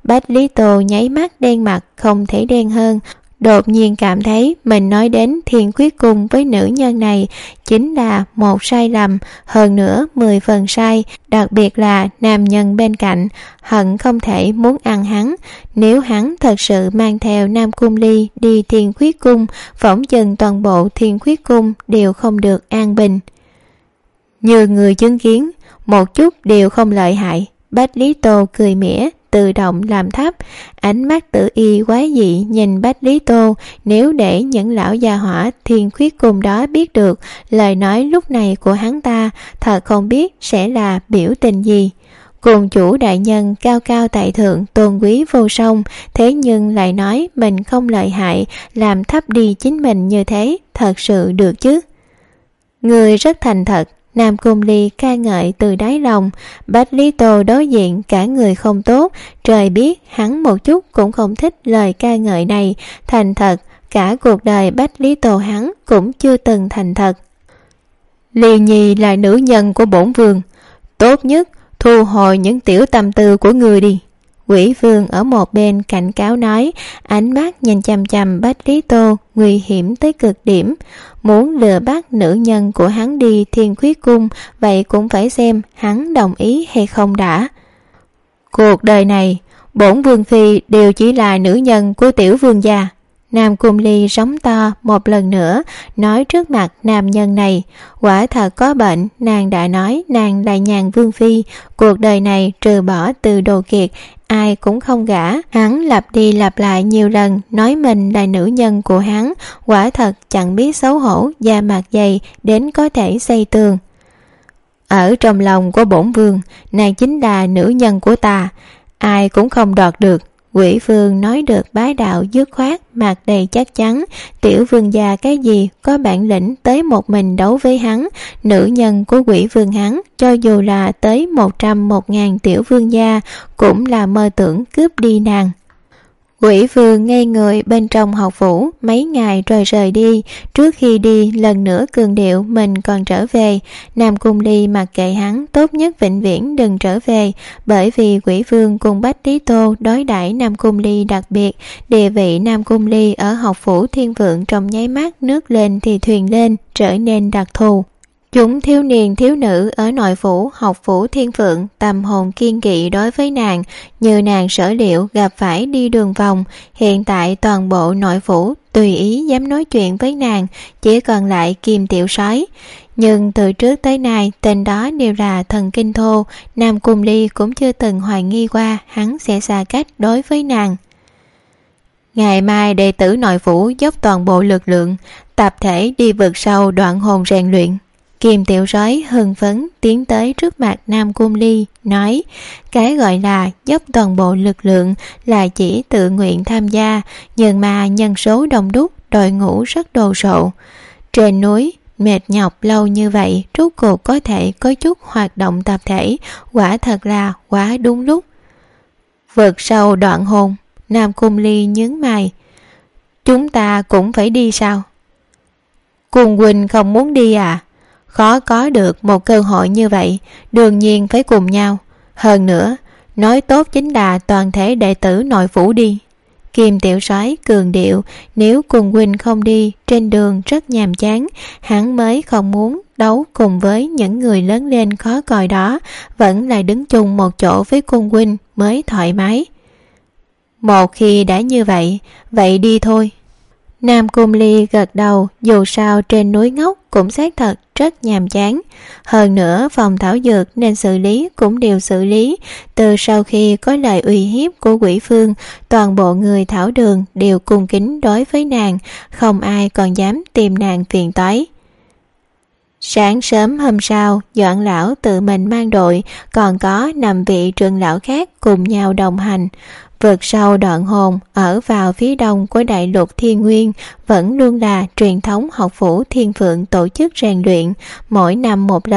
Bách Lý Tô nháy mắt đen mặt không thể đen hơn, đột nhiên cảm thấy mình nói đến Thiên Khuyết Cung với nữ nhân này chính là một sai lầm, hơn nữa 10 phần sai, đặc biệt là nam nhân bên cạnh, hận không thể muốn ăn hắn. Nếu hắn thật sự mang theo Nam Cung Ly đi Thiên Khuyết Cung, phỏng chừng toàn bộ Thiên Khuyết Cung đều không được an bình. Như người chứng kiến, một chút đều không lợi hại. Bách Lý Tô cười mỉa, tự động làm thấp, ánh mắt tự y quái dị nhìn Bách Lý Tô. Nếu để những lão gia hỏa Thiên Khuyết Cung đó biết được lời nói lúc này của hắn ta, thật không biết sẽ là biểu tình gì. Cùng chủ đại nhân cao cao tại thượng, tôn quý vô song, thế nhưng lại nói mình không lợi hại, làm thấp đi chính mình như thế, thật sự được chứ? Người rất thành thật. Nam Cung Ly ca ngợi từ đáy lòng. Bách Lý Tô đối diện cả người không tốt, trời biết hắn một chút cũng không thích lời ca ngợi này. Thành thật, cả cuộc đời Bách Lý Tô hắn cũng chưa từng thành thật. Ly Nhi là nữ nhân của bổn vương, tốt nhất thu hồi những tiểu tâm tư của người đi. Quỷ vương ở một bên cảnh cáo nói, ánh mắt nhìn chằm chằm Bách Lý Tô, nguy hiểm tới cực điểm. Muốn lừa bắt nữ nhân của hắn đi Thiên Khuyết Cung, vậy cũng phải xem hắn đồng ý hay không đã. Cuộc đời này, bổn vương phi đều chỉ là nữ nhân của tiểu vương gia. Nam Cung Ly sóng to một lần nữa, nói trước mặt nam nhân này, quả thật có bệnh, nàng đã nói nàng là nhàn vương phi, cuộc đời này trừ bỏ Từ Đồ Kiệt, ai cũng không gả. Hắn lặp đi lặp lại nhiều lần nói mình là nữ nhân của hắn, quả thật chẳng biết xấu hổ, da mặt dày đến có thể xây tường. Ở trong lòng của bổn vương, nàng chính là nữ nhân của ta, ai cũng không đoạt được. Quỷ vương nói được bá đạo dứt khoát, mặt đầy chắc chắn. Tiểu vương gia cái gì có bản lĩnh tới một mình đấu với hắn. Nữ nhân của quỷ vương hắn, cho dù là tới 101.000 tiểu vương gia, cũng là mơ tưởng cướp đi nàng. Quỷ vương ngây người bên trong học phủ mấy ngày rồi rời đi. Trước khi đi lần nữa cường điệu mình còn trở về. Nam Cung Ly mặc kệ hắn, tốt nhất vĩnh viễn đừng trở về. Bởi vì quỷ vương cùng Bách Lý Tô đối đãi Nam Cung Ly đặc biệt. Địa vị Nam Cung Ly ở học phủ Thiên Vượng trong nháy mắt nước lên thì thuyền lên, trở nên đặc thù. Chúng thiếu niên thiếu nữ ở nội phủ học phủ Thiên Phượng tâm hồn kiên kỵ đối với nàng, như nàng sở liệu gặp phải đi đường vòng. Hiện tại toàn bộ nội phủ tùy ý dám nói chuyện với nàng, chỉ còn lại Kim Tiểu Sói. Nhưng từ trước tới nay tên đó đều là thần kinh thô, Nam Cung Ly cũng chưa từng hoài nghi qua hắn sẽ xa cách đối với nàng. Ngày mai đệ tử nội phủ dốc toàn bộ lực lượng, tập thể đi vượt sâu đoạn hồn rèn luyện. Kim Tiểu Sói hưng phấn tiến tới trước mặt Nam Cung Ly, nói, cái gọi là dốc toàn bộ lực lượng là chỉ tự nguyện tham gia, nhưng mà nhân số đông đúc, đội ngũ rất đồ sộ. Trên núi, mệt nhọc lâu như vậy, rốt cuộc có thể có chút hoạt động tập thể, quả thật là quá đúng lúc. Vượt sâu đoạn hồn, Nam Cung Ly nhướng mày, chúng ta cũng phải đi sao? Cung huynh không muốn đi à? Khó có được một cơ hội như vậy, đương nhiên phải cùng nhau. Hơn nữa, nói tốt chính là toàn thể đệ tử nội phủ đi. Kim Tiểu Sói cường điệu, nếu cùng huynh không đi, trên đường rất nhàm chán, hắn mới không muốn đấu cùng với những người lớn lên khó coi đó, vẫn là đứng chung một chỗ với cung huynh mới thoải mái. Một khi đã như vậy, vậy đi thôi. Nam Cung Ly gật đầu, dù sao trên núi ngốc cũng xác thật rất nhàm chán. Hơn nữa phòng thảo dược nên xử lý cũng đều xử lý. Từ sau khi có lời uy hiếp của quỷ phương, toàn bộ người thảo đường đều cung kính đối với nàng, không ai còn dám tìm nàng phiền toái. Sáng sớm hôm sau, Doãn lão tự mình mang đội, còn có 5 vị trưởng lão khác cùng nhau đồng hành. Vượt sâu đoạn hồn ở vào phía đông của đại lục Thiên Nguyên vẫn luôn là truyền thống học phủ Thiên Phượng tổ chức rèn luyện, mỗi năm một lần.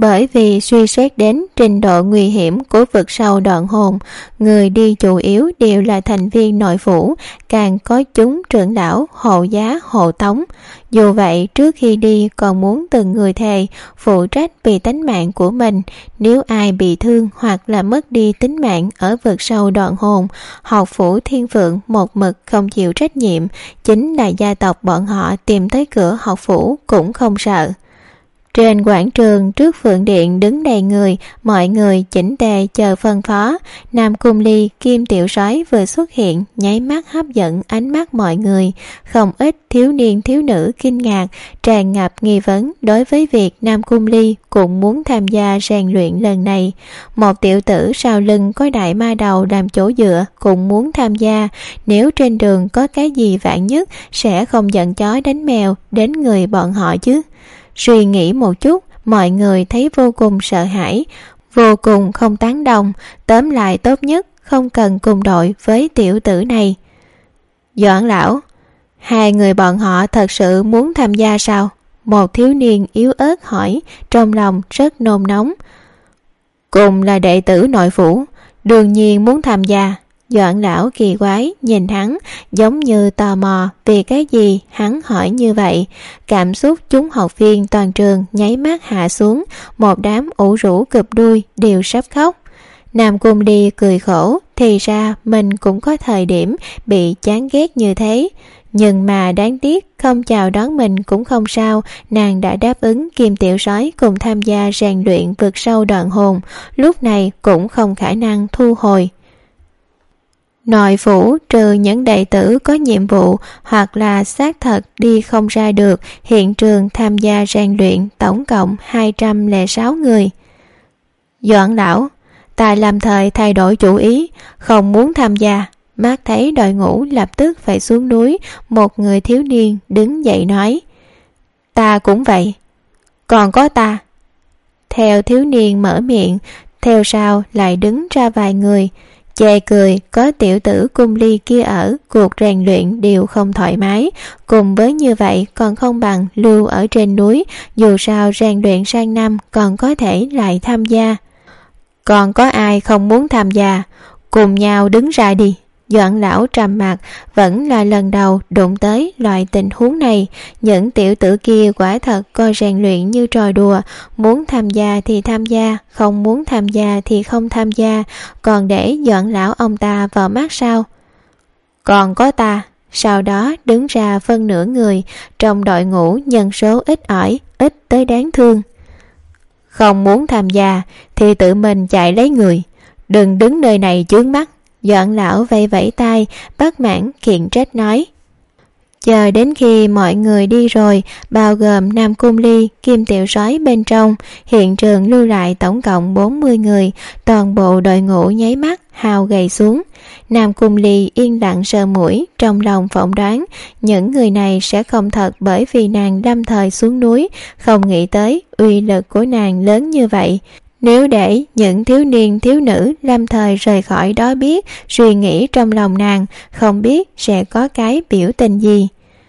Bởi vì suy xét đến trình độ nguy hiểm của vực sâu đoạn hồn, người đi chủ yếu đều là thành viên nội phủ, càng có chúng trưởng lão, hộ giá, hộ tống. Dù vậy, trước khi đi còn muốn từng người thề phụ trách vì tính mạng của mình. Nếu ai bị thương hoặc là mất đi tính mạng ở vực sâu đoạn hồn, học phủ Thiên Phượng một mực không chịu trách nhiệm, chính là gia tộc bọn họ tìm tới cửa học phủ cũng không sợ. Trên quảng trường trước Phượng Điện đứng đầy người, mọi người chỉnh tề chờ phân phó. Nam Cung Ly, Kim Tiểu Soái vừa xuất hiện, nháy mắt hấp dẫn ánh mắt mọi người. Không ít thiếu niên thiếu nữ kinh ngạc, tràn ngập nghi vấn đối với việc Nam Cung Ly cũng muốn tham gia rèn luyện lần này. Một tiểu tử sau lưng có đại ma đầu làm chỗ dựa cũng muốn tham gia. Nếu trên đường có cái gì vạn nhất, sẽ không giận chó đánh mèo đến người bọn họ chứ. Suy nghĩ một chút, mọi người thấy vô cùng sợ hãi, vô cùng không tán đồng. Tóm lại tốt nhất không cần cùng đội với tiểu tử này. Doãn lão, hai người bọn họ thật sự muốn tham gia sao? Một thiếu niên yếu ớt hỏi, trong lòng rất nôn nóng. Cùng là đệ tử nội phủ, đương nhiên muốn tham gia. Doãn lão kỳ quái nhìn hắn, giống như tò mò vì cái gì hắn hỏi như vậy. Cảm xúc chúng học viên toàn trường nháy mắt hạ xuống, một đám ủ rũ cụp đuôi đều sắp khóc. Nam Cung Ly cười khổ, thì ra mình cũng có thời điểm bị chán ghét như thế. Nhưng mà đáng tiếc không chào đón mình cũng không sao, nàng đã đáp ứng Kim Tiểu Soái cùng tham gia rèn luyện vực sâu đoạn hồn, lúc này cũng không khả năng thu hồi. Nội phủ trừ những đệ tử có nhiệm vụ hoặc là xác thật đi không ra được, hiện trường tham gia rèn luyện tổng cộng 206 người. Doãn lão, ta làm thời thay đổi chủ ý, không muốn tham gia. Mắt thấy đội ngũ lập tức phải xuống núi, một người thiếu niên đứng dậy nói. Ta cũng vậy. Còn có ta. Theo thiếu niên mở miệng, theo sau lại đứng ra vài người. Chê cười, có tiểu tử Cung Ly kia ở, cuộc rèn luyện đều không thoải mái, cùng với như vậy còn không bằng lưu ở trên núi, dù sao rèn luyện sang năm còn có thể lại tham gia. Còn có ai không muốn tham gia, cùng nhau đứng ra đi. Doãn lão trầm mặc, vẫn là lần đầu đụng tới loại tình huống này. Những tiểu tử kia quả thật coi rèn luyện như trò đùa, muốn tham gia thì tham gia, không muốn tham gia thì không tham gia, còn để Doãn lão ông ta vào mắt sao? Còn có ta. Sau đó đứng ra phân nửa người, trong đội ngũ nhân số ít ỏi, ít tới đáng thương. Không muốn tham gia thì tự mình chạy lấy người, đừng đứng nơi này chướng mắt. Doãn lão vẫy vẫy tay, bất mãn khiển trách nói. Chờ đến khi mọi người đi rồi, bao gồm Nam Cung Ly, Kim Tiểu Soái bên trong, hiện trường lưu lại tổng cộng 40 người, toàn bộ đội ngũ nháy mắt hao gầy xuống. Nam Cung Ly yên lặng sờ mũi, trong lòng phỏng đoán những người này sẽ không thật, bởi vì nàng lâm thời xuống núi, không nghĩ tới uy lực của nàng lớn như vậy. Nếu để những thiếu niên thiếu nữ lâm thời rời khỏi đó biết suy nghĩ trong lòng nàng, không biết sẽ có cái biểu tình gì.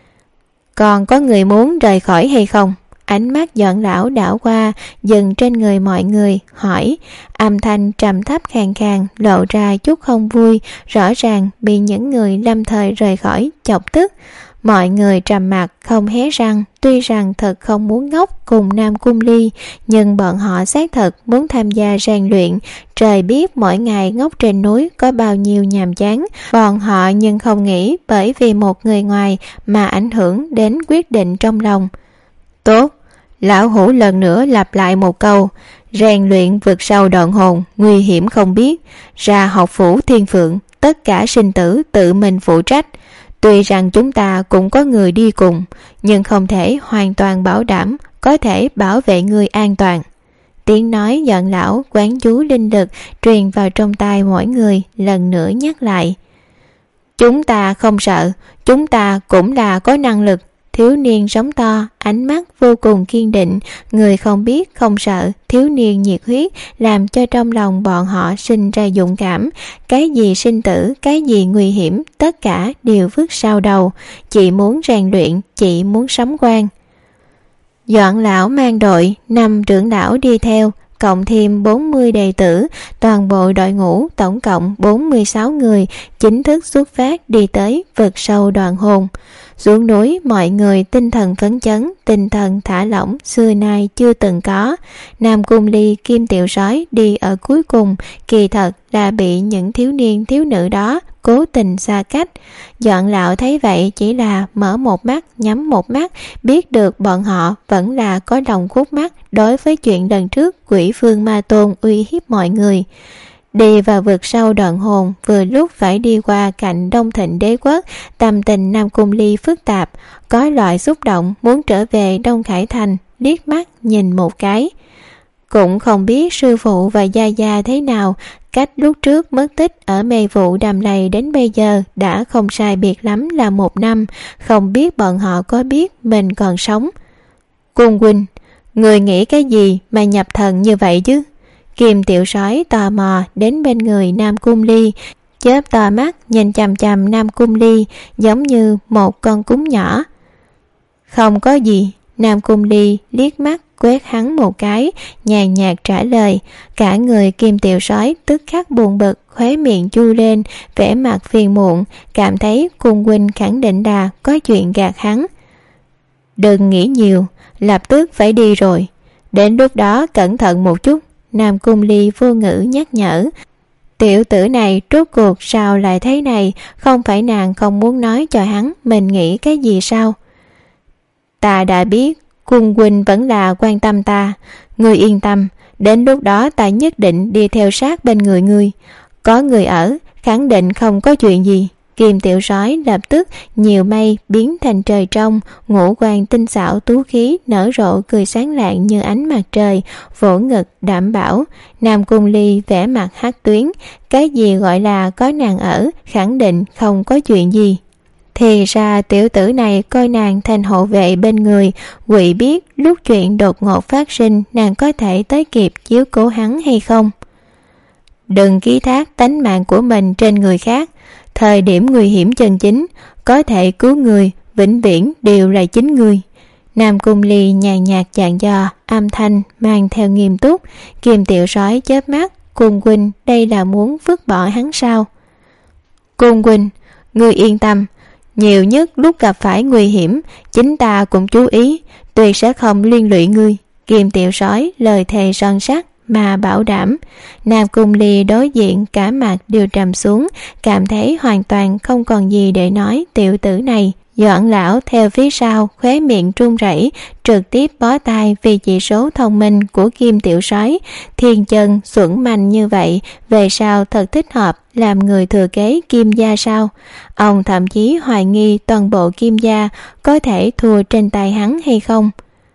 Còn có người muốn rời khỏi hay không? Ánh mắt Doãn lão đảo qua, dừng trên người mọi người, hỏi. Âm thanh trầm thấp khàn khàn, lộ ra chút không vui, rõ ràng bị những người lâm thời rời khỏi chọc tức. Mọi người trầm mặc không hé răng, tuy rằng thật không muốn ngốc cùng Nam Cung Ly, nhưng bọn họ xác thật muốn tham gia rèn luyện. Trời biết mỗi ngày ngốc trên núi có bao nhiêu nhàm chán, bọn họ nhưng không nghĩ bởi vì một người ngoài mà ảnh hưởng đến quyết định trong lòng. Tốt, lão hủ lần nữa lặp lại một câu, rèn luyện vực sâu đoạn hồn, nguy hiểm không biết, ra học phủ Thiên Phượng, tất cả sinh tử tự mình phụ trách. Tuy rằng chúng ta cũng có người đi cùng, nhưng không thể hoàn toàn bảo đảm có thể bảo vệ người an toàn. Tiếng nói Doãn lão quán chú linh lực truyền vào trong tai mỗi người, lần nữa nhắc lại. Chúng ta không sợ, chúng ta cũng là có năng lực. Thiếu niên sống to, ánh mắt vô cùng kiên định, người không biết không sợ, thiếu niên nhiệt huyết làm cho trong lòng bọn họ sinh ra dũng cảm. Cái gì sinh tử, cái gì nguy hiểm, tất cả đều vứt sau đầu. Chị muốn rèn luyện, chị muốn sống quan. Doãn lão mang đội 5 trưởng lão đi theo, cộng thêm 40 đệ tử, toàn bộ đội ngũ tổng cộng 46 người chính thức xuất phát đi tới vực sâu Đoạn Hồn. Xuống núi mọi người tinh thần phấn chấn, tinh thần thả lỏng xưa nay chưa từng có. Nam Cung Ly, Kim Tiểu Sói đi ở cuối cùng, kỳ thật là bị những thiếu niên thiếu nữ đó cố tình xa cách. Doãn lão thấy vậy chỉ là mở một mắt nhắm một mắt, biết được bọn họ vẫn là có lòng khúc mắc đối với chuyện lần trước Quỷ Vương Ma Tôn uy hiếp mọi người. Đi vào vực sâu Đoạn Hồn, vừa lúc phải đi qua cạnh Đông Thịnh Đế Quốc, tâm tình Nam Cung Ly phức tạp, có loại xúc động muốn trở về Đông Khải Thành, liếc mắt nhìn một cái. Cũng không biết sư phụ và gia gia thế nào, cách lúc trước mất tích ở mê vụ Đầm Lầy đến bây giờ đã không sai biệt lắm là 1 năm, không biết bọn họ có biết mình còn sống. Cung huynh, người nghĩ cái gì mà nhập thần như vậy chứ? Kim Tiểu Sói tò mò đến bên người Nam Cung Ly, chớp to mắt nhìn chằm chằm Nam Cung Ly giống như một con cún nhỏ. Không có gì. Nam Cung Ly liếc mắt quét hắn một cái, nhàn nhạt trả lời. Cả người Kim Tiểu Sói tức khắc buồn bực, khóe miệng chu lên, vẻ mặt phiền muộn, cảm thấy Cung huynh khẳng định là có chuyện gạt hắn. Đừng nghĩ nhiều, lập tức phải đi rồi, đến lúc đó cẩn thận một chút. Nam Cung Ly vô ngữ nhắc nhở. Tiểu tử này rốt cuộc sao lại thế này, không phải nàng không muốn nói cho hắn mình nghĩ cái gì sao? Ta đã biết, Cung huynh vẫn là quan tâm ta, ngươi yên tâm, đến lúc đó ta nhất định đi theo sát bên người ngươi. Có người ở, khẳng định không có chuyện gì. Kim Tiểu Sói lập tức nhiều mây biến thành trời trong, ngũ quan tinh xảo tú khí nở rộ cười sáng lạng như ánh mặt trời, vỗ ngực đảm bảo. Nam Cung Ly vẻ mặt hắc tuyến, cái gì gọi là có nàng ở, khẳng định không có chuyện gì. Thì ra tiểu tử này coi nàng thành hộ vệ bên người, quỷ biết lúc chuyện đột ngột phát sinh nàng có thể tới kịp chiếu cố hắn hay không. Đừng ký thác tánh mạng của mình trên người khác, thời điểm nguy hiểm chân chính có thể cứu người vĩnh viễn đều là chính người. Nam Cung Ly nhàn nhạt dặn dò, âm thanh mang theo nghiêm túc. Kim Tiểu Sói chớp mắt. Cung huynh đây là muốn vứt bỏ hắn sao? Cung huynh, ngươi yên tâm, nhiều nhất lúc gặp phải nguy hiểm chính ta cũng chú ý, tuyệt sẽ không liên lụy ngươi. Kim Tiểu Sói lời thề son sắt mà bảo đảm. Nam Cung Ly đối diện cả mặt đều trầm xuống, cảm thấy hoàn toàn không còn gì để nói tiểu tử này. Doãn lão theo phía sau, khóe miệng run rẩy, trực tiếp bó tay vì chỉ số thông minh của Kim Tiểu Sói. Thiên chân xuẩn mạnh như vậy, về sau thật thích hợp làm người thừa kế Kim gia sao? Ông thậm chí hoài nghi toàn bộ Kim gia có thể thua trên tay hắn hay không.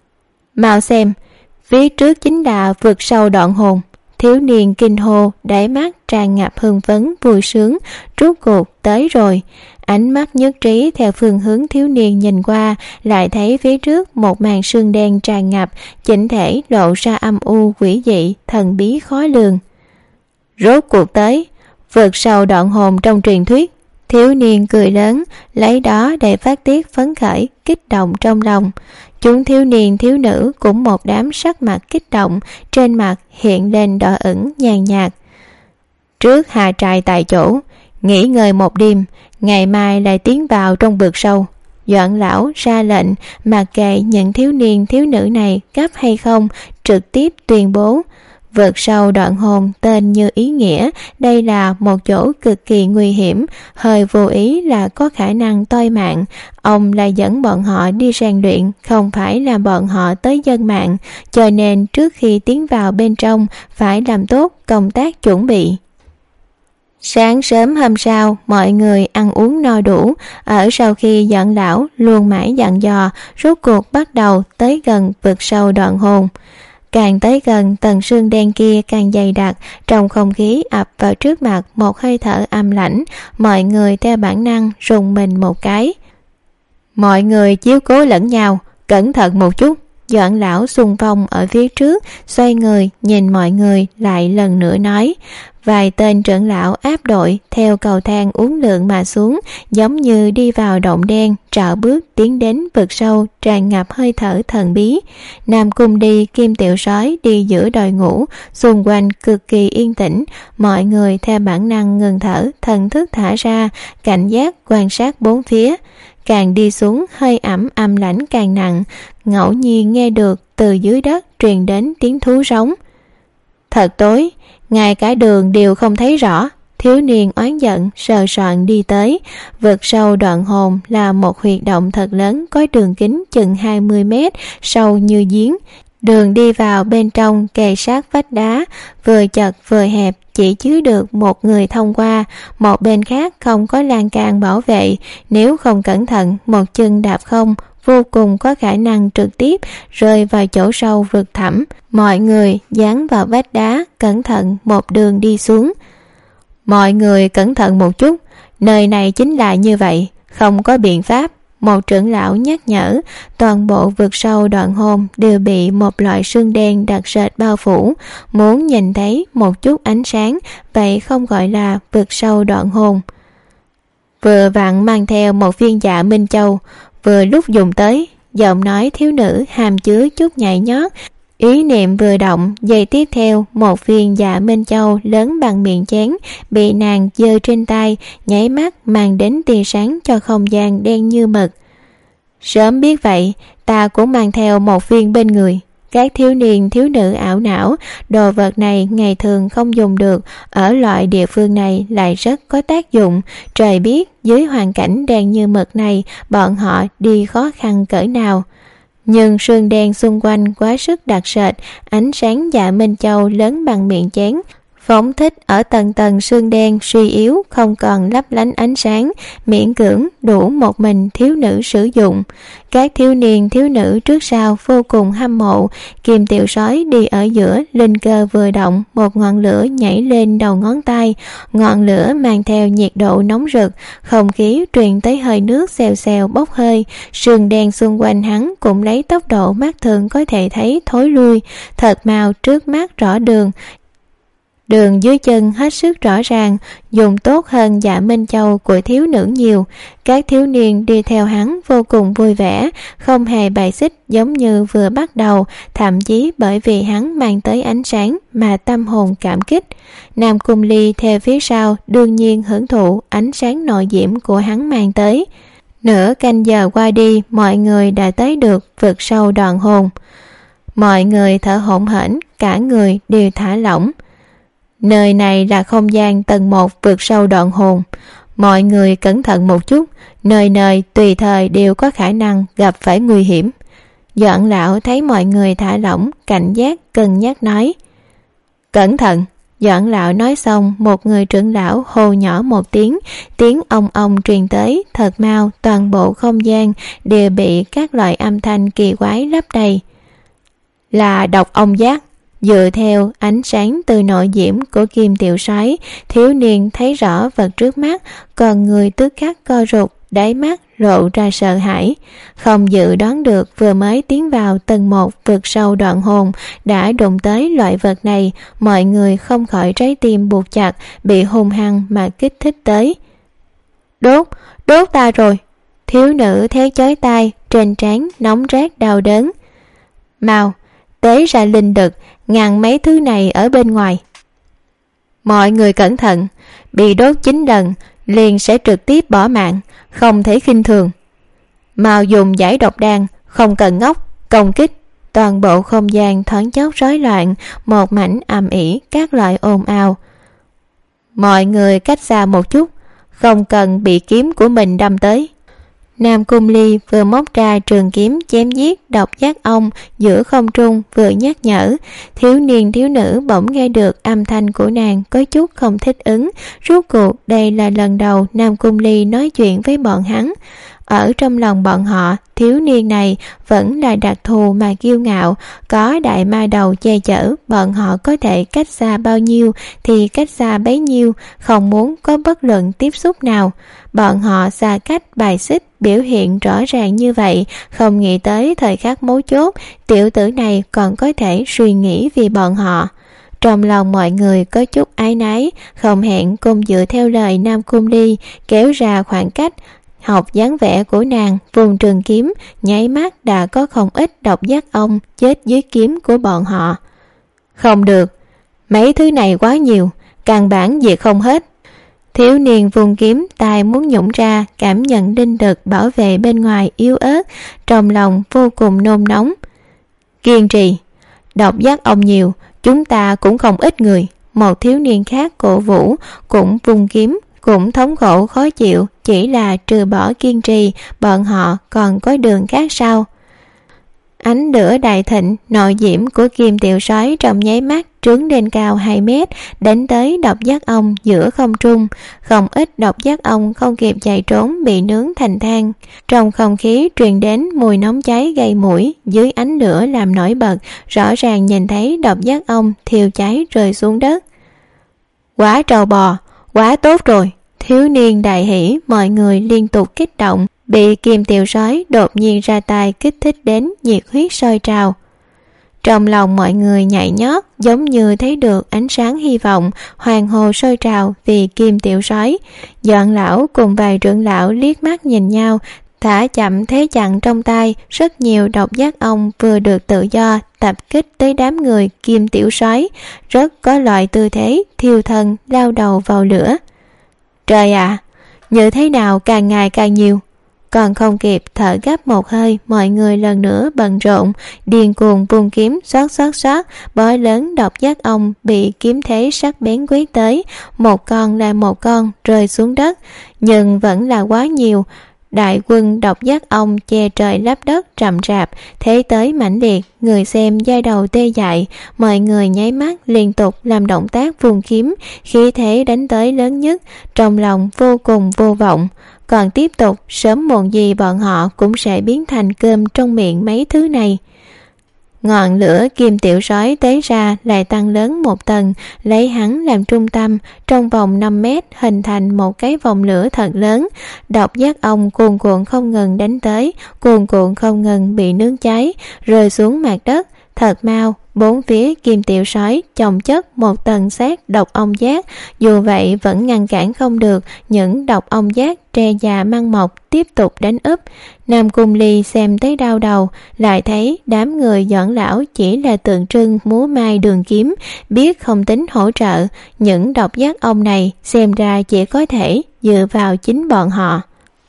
Mau xem, phía trước chính là vực sâu Đoạn Hồn. Thiếu niên kinh hô, đáy mắt tràn ngập hưng phấn vui sướng, rốt cuộc tới rồi. Ánh mắt nhất trí theo phương hướng thiếu niên nhìn qua, lại thấy phía trước một màn sương đen tràn ngập, chỉnh thể lộ ra âm u quỷ dị, thần bí khó lường. Rốt cuộc tới, vực sâu Đoạn Hồn trong truyền thuyết. Thiếu niên cười lớn, lấy đó để phát tiết phấn khởi, kích động trong lòng. Chúng thiếu niên thiếu nữ cũng một đám sắc mặt kích động, trên mặt hiện lên đỏ ửng nhàn nhạt. Trước hạ trại tại chỗ, nghỉ ngơi một đêm, ngày mai lại tiến vào trong vực sâu. Doãn lão ra lệnh, mặc kệ những thiếu niên thiếu nữ này gấp hay không, trực tiếp tuyên bố vực sâu Đoạn Hồn tên như ý nghĩa, đây là một chỗ cực kỳ nguy hiểm, hơi vô ý là có khả năng toi mạng. Ông lại dẫn bọn họ đi rèn luyện, không phải là bọn họ tới dân mạng, cho nên trước khi tiến vào bên trong phải làm tốt công tác chuẩn bị. Sáng sớm hôm sau, mọi người ăn uống no đủ. Ở sau khi Doãn lão luôn mãi dặn dò, rốt cuộc bắt đầu tới gần vực sâu Đoạn Hồn. Càng tới gần, tầng sương đen kia càng dày đặc, trong không khí ập vào trước mặt một hơi thở âm lãnh, mọi người theo bản năng rùng mình một cái. Mọi người chiếu cố lẫn nhau, cẩn thận một chút. Doãn lão xung phong ở phía trước, xoay người nhìn mọi người lại lần nữa nói. Vài tên trưởng lão áp đội theo cầu thang uốn lượn mà xuống, giống như đi vào động đen, trạo bước tiến đến vực sâu tràn ngập hơi thở thần bí. Nam Cung Đi, Kim Tiểu Sói đi giữa đội ngũ, xung quanh cực kỳ yên tĩnh, mọi người theo bản năng ngừng thở, thần thức thả ra, cảnh giác quan sát bốn phía. Càng đi xuống, hơi ẩm âm lãnh càng nặng, ngẫu nhiên nghe được từ dưới đất truyền đến tiếng thú rống. Thật tối, ngay cả đường đều không thấy rõ. Thiếu niên oán giận sờ soạn đi tới. Vực sâu Đoạn Hồn là một huyệt động thật lớn, có đường kính chừng 20 mét, sâu như giếng. Đường đi vào bên trong kề sát vách đá, vừa chật vừa hẹp, chỉ chứa được một người thông qua, một bên khác không có lan can bảo vệ, nếu không cẩn thận một chân đạp không, vô cùng có khả năng trực tiếp rơi vào chỗ sâu vực thẳm. Mọi người dán vào vách đá, cẩn thận một đường đi xuống. Mọi người cẩn thận một chút, nơi này chính là như vậy, không có biện pháp. Một trưởng lão nhắc nhở. Toàn bộ vực sâu Đoạn Hồn đều bị một loại sương đen đặc sệt bao phủ, muốn nhìn thấy một chút ánh sáng, vậy không gọi là vực sâu Đoạn Hồn. Vừa vặn mang theo một viên Dạ Minh Châu, vừa lúc dùng tới. Giọng nói thiếu nữ hàm chứa chút nhảy nhót. Ý niệm vừa động, giây tiếp theo một viên Dạ Minh Châu lớn bằng miệng chén bị nàng giơ trên tay, nháy mắt mang đến tia sáng cho không gian đen như mực. Sớm biết vậy, ta cũng mang theo một viên bên người. Các thiếu niên thiếu nữ ảo não, đồ vật này ngày thường không dùng được, ở loại địa phương này lại rất có tác dụng. Trời biết dưới hoàn cảnh đen như mực này bọn họ đi khó khăn cỡ nào. Nhưng sương đen xung quanh quá sức đặc sệt, ánh sáng Dạ Minh Châu lớn bằng miệng chén phóng thích ở tầng tầng sương đen suy yếu, không còn lấp lánh ánh sáng, miễn cưỡng đủ một mình thiếu nữ sử dụng. Các thiếu niên thiếu nữ trước sau vô cùng hâm mộ. Kim Tiểu Sói đi ở giữa, linh cơ vừa động, một ngọn lửa nhảy lên đầu ngón tay. Ngọn lửa mang theo nhiệt độ nóng rực, không khí truyền tới hơi nước xèo xèo bốc hơi. Sương đen xung quanh hắn cũng lấy tốc độ mắt thường có thể thấy thối lui, thật mau trước mắt rõ đường. Đường dưới chân hết sức rõ ràng, dùng tốt hơn Dạ Minh Châu của thiếu nữ nhiều. Các thiếu niên đi theo hắn vô cùng vui vẻ, không hề bài xích giống như vừa bắt đầu, thậm chí bởi vì hắn mang tới ánh sáng mà tâm hồn cảm kích. Nam Cung Ly theo phía sau đương nhiên hưởng thụ ánh sáng nội diễm của hắn mang tới. Nửa canh giờ qua đi, mọi người đã tới được vực sâu Đoạn Hồn. Mọi người thở hổn hển, cả người đều thả lỏng. Nơi này là không gian tầng 1 vực sâu Đoạn Hồn. Mọi người cẩn thận một chút, nơi nơi tùy thời đều có khả năng gặp phải nguy hiểm. Doãn lão thấy mọi người thả lỏng, cảnh giác cân nhắc nói. Cẩn thận. Doãn lão nói xong, một người trưởng lão hô nhỏ một tiếng, tiếng ong ong truyền tới, thật mau toàn bộ không gian đều bị các loại âm thanh kỳ quái lấp đầy. Là độc ong giác. Dựa theo ánh sáng từ nội diễm của Kim Tiểu Sói, thiếu niên thấy rõ vật trước mắt, còn người tức khắc co rụt, đáy mắt lộ ra sợ hãi. Không dự đoán được vừa mới tiến vào tầng 1 vực sâu Đoạn Hồn đã đụng tới loại vật này, mọi người không khỏi trái tim buộc chặt, bị hung hăng mà kích thích tới. Đốt ta rồi. Thiếu nữ thét chói tai, trên trán nóng rát đau đớn. Mau tế ra linh lực, ngăn mấy thứ này ở bên ngoài. Mọi người cẩn thận, bị đốt 9 lần liền sẽ trực tiếp bỏ mạng, không thể khinh thường. Mau dùng giải độc đan, không cần ngốc, công kích. Toàn bộ không gian thoáng chốc rối loạn, một mảnh ầm ĩ, các loại ồn ào. Mọi người cách xa một chút, không cần bị kiếm của mình đâm tới. Nam Cung Ly vừa móc ra trường kiếm chém giết độc giác ong giữa không trung, vừa nhắc nhở. Thiếu niên thiếu nữ bỗng nghe được âm thanh của nàng có chút không thích ứng. Rốt cuộc đây là lần đầu Nam Cung Ly nói chuyện với bọn hắn. Ở trong lòng bọn họ, thiếu niên này vẫn là đặc thù mà kiêu ngạo, có đại ma đầu che chở, bọn họ có thể cách xa bao nhiêu thì cách xa bấy nhiêu, không muốn có bất luận tiếp xúc nào. Bọn họ xa cách bài xích biểu hiện rõ ràng như vậy, không nghĩ tới thời khắc mấu chốt, tiểu tử này còn có thể suy nghĩ vì bọn họ. Trong lòng mọi người có chút áy náy, không hẹn cùng dựa theo lời Nam Cung Ly, kéo ra khoảng cách, học dáng vẻ của nàng, vùng trường kiếm, nháy mắt đã có không ít độc giác ong chết dưới kiếm của bọn họ. Không được, mấy thứ này quá nhiều, căn bản diệt không hết. Thiếu niên vùng kiếm, tay muốn nhũng ra, cảm nhận linh lực bảo vệ bên ngoài yếu ớt, trong lòng vô cùng nôn nóng. Kiên trì, độc giác ong nhiều, chúng ta cũng không ít người. Một thiếu niên khác cổ vũ, cũng vùng kiếm, cũng thống khổ khó chịu, chỉ là trừ bỏ kiên trì, bọn họ còn có đường khác sao? Ánh lửa đại thịnh, nội diễm của kim tiểu sói trong nháy mắt trướng lên cao 2 mét, đánh tới độc giác ong giữa không trung. Không ít độc giác ong không kịp chạy trốn bị nướng thành than. Trong không khí truyền đến mùi nóng cháy gây mũi, dưới ánh lửa làm nổi bật, rõ ràng nhìn thấy độc giác ong thiêu cháy rơi xuống đất. Quá trâu bò, quá tốt rồi. Thiếu niên đại hỉ, mọi người liên tục kích động, bị kim tiểu sói đột nhiên ra tay kích thích đến nhiệt huyết sôi trào. Trong lòng mọi người nhảy nhót, giống như thấy được ánh sáng hy vọng, hoàng hồ sôi trào vì kim tiểu sói. Doãn lão cùng vài trưởng lão liếc mắt nhìn nhau, thả chậm thế chặn trong tay, rất nhiều độc giác ong vừa được tự do tập kích tới đám người kim tiểu sói, rất có loại tư thế thiêu thân lao đầu vào lửa. Trời ạ, như thế nào càng ngày càng nhiều. Còn không kịp thở gấp một hơi, mọi người lần nữa bận rộn, điên cuồng vung kiếm xoát, bói lớn độc giác ong bị kiếm thế sắc bén quét tới, một con là một con rơi xuống đất, nhưng vẫn là quá nhiều. Đại quân độc giác ong che trời lấp đất rậm rạp, thế tới mãnh liệt, người xem da đầu tê dại, mọi người nháy mắt liên tục làm động tác vung kiếm, khí thế đánh tới lớn nhất, trong lòng vô cùng vô vọng. Còn tiếp tục, sớm muộn gì bọn họ cũng sẽ biến thành cơm trong miệng mấy thứ này. Ngọn lửa kim tiểu sói tế ra lại tăng lớn một tầng, lấy hắn làm trung tâm, trong vòng 5 mét hình thành một cái vòng lửa thật lớn. Độc giác ong cuồn cuộn không ngừng đánh tới, cuồn cuộn không ngừng bị nướng cháy, rơi xuống mặt đất. Thật mau, bốn phía kim tiểu sói chồng chất một tầng xác độc ong giác, dù vậy vẫn ngăn cản không được những độc ong giác tre già măng mọc tiếp tục đánh úp. Nam Cung Ly xem tới đau đầu, lại thấy đám người Doãn lão chỉ là tượng trưng múa mai đường kiếm, biết không tính hỗ trợ, những độc giác ong này xem ra chỉ có thể dựa vào chính bọn họ.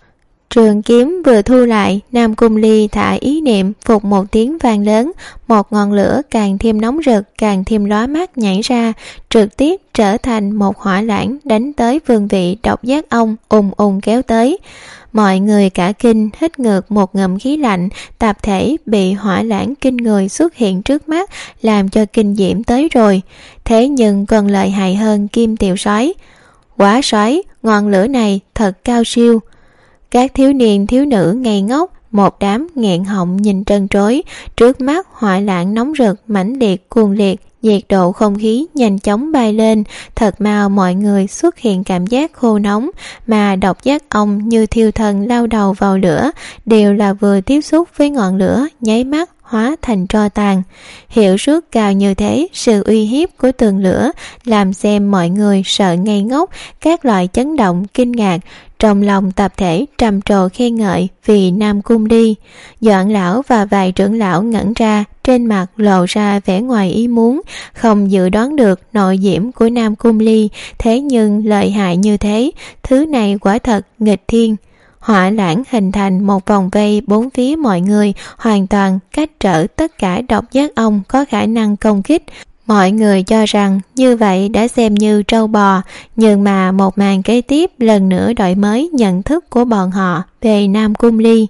Trường kiếm vừa thu lại, Nam Cung Ly thả ý niệm, phục một tiếng vang lớn, một ngọn lửa càng thêm nóng rực, càng thêm lóa mắt nhảy ra, trực tiếp trở thành một hỏa lãng đánh tới vương vị độc giác ong ùng ùng kéo tới. Mọi người cả kinh hít ngược một ngụm khí lạnh, tập thể bị hỏa lãng kinh người xuất hiện trước mắt, làm cho kinh diễm tới rồi. Thế nhưng còn lợi hại hơn kim tiểu sói. Quả sói, ngọn lửa này thật cao siêu. Các thiếu niên thiếu nữ ngây ngốc, một đám nghẹn họng nhìn trân trối, trước mắt hỏa lãng nóng rực mãnh liệt cuồng liệt, nhiệt độ không khí nhanh chóng bay lên, thật mau mọi người xuất hiện cảm giác khô nóng, mà độc giác ong như thiêu thân lao đầu vào lửa, đều là vừa tiếp xúc với ngọn lửa nháy mắt hóa thành tro tàn. Hiệu suất cao như thế, sự uy hiếp của tường lửa làm xem mọi người sợ ngây ngốc, các loại chấn động kinh ngạc, trong lòng tập thể trầm trồ khen ngợi vì Nam Cung Ly. Doãn lão và vài trưởng lão ngẩn ra, trên mặt lộ ra vẻ ngoài ý muốn, không dự đoán được nội diễm của Nam Cung Ly, thế nhưng lợi hại như thế, thứ này quả thật nghịch thiên. Hỏa lãng hình thành một vòng vây bốn phía mọi người, hoàn toàn cách trở tất cả độc giác ong có khả năng công kích. Mọi người cho rằng như vậy đã xem như trâu bò, nhưng mà một màn kế tiếp lần nữa đổi mới nhận thức của bọn họ về Nam Cung Ly.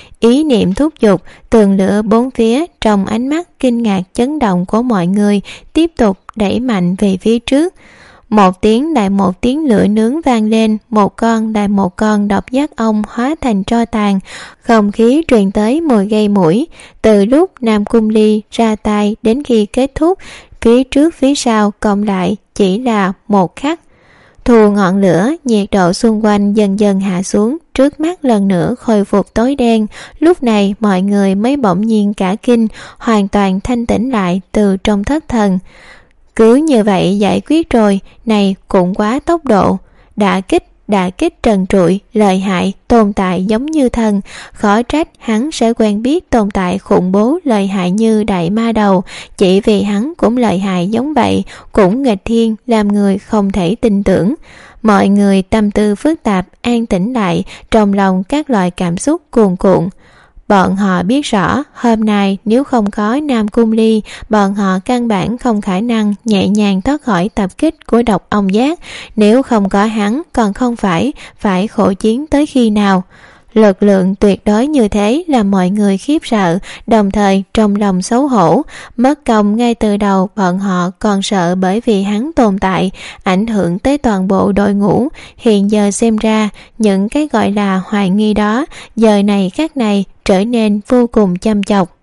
Ý niệm thúc giục, tường lửa bốn phía trong ánh mắt kinh ngạc chấn động của mọi người tiếp tục đẩy mạnh về phía trước. Một tiếng lại một tiếng lửa nướng vang lên, một con lại một con độc giác ong hóa thành tro tàn, không khí truyền tới mùi gây mũi. Từ lúc Nam Cung Ly ra tay đến khi kết thúc, phía trước phía sau cộng lại chỉ là một khắc. Thu ngọn lửa, nhiệt độ xung quanh dần dần hạ xuống, trước mắt lần nữa khôi phục tối đen. Lúc này mọi người mới bỗng nhiên cả kinh, hoàn toàn thanh tỉnh lại từ trong thất thần. Cứ như vậy giải quyết rồi, này cũng quá tốc độ. Đả kích trần trụi, lợi hại, tồn tại giống như thần. Khó trách hắn sẽ quen biết tồn tại khủng bố lợi hại như đại ma đầu. Chỉ vì hắn cũng lợi hại giống vậy, cũng nghịch thiên, làm người không thể tin tưởng. Mọi người tâm tư phức tạp, an tĩnh lại, trong lòng các loại cảm xúc cuồn cuộn. Bọn họ biết rõ, hôm nay nếu không có Nam Cung Ly, bọn họ căn bản không khả năng nhẹ nhàng thoát khỏi tập kích của độc ong giác. Nếu không có hắn, còn không phải khổ chiến tới khi nào. Lực lượng tuyệt đối như thế làm mọi người khiếp sợ, đồng thời trong lòng xấu hổ. Mất công ngay từ đầu bọn họ còn sợ bởi vì hắn tồn tại, ảnh hưởng tới toàn bộ đội ngũ. Hiện giờ xem ra, những cái gọi là hoài nghi đó, giờ này khắc này trở nên vô cùng chăm chọc.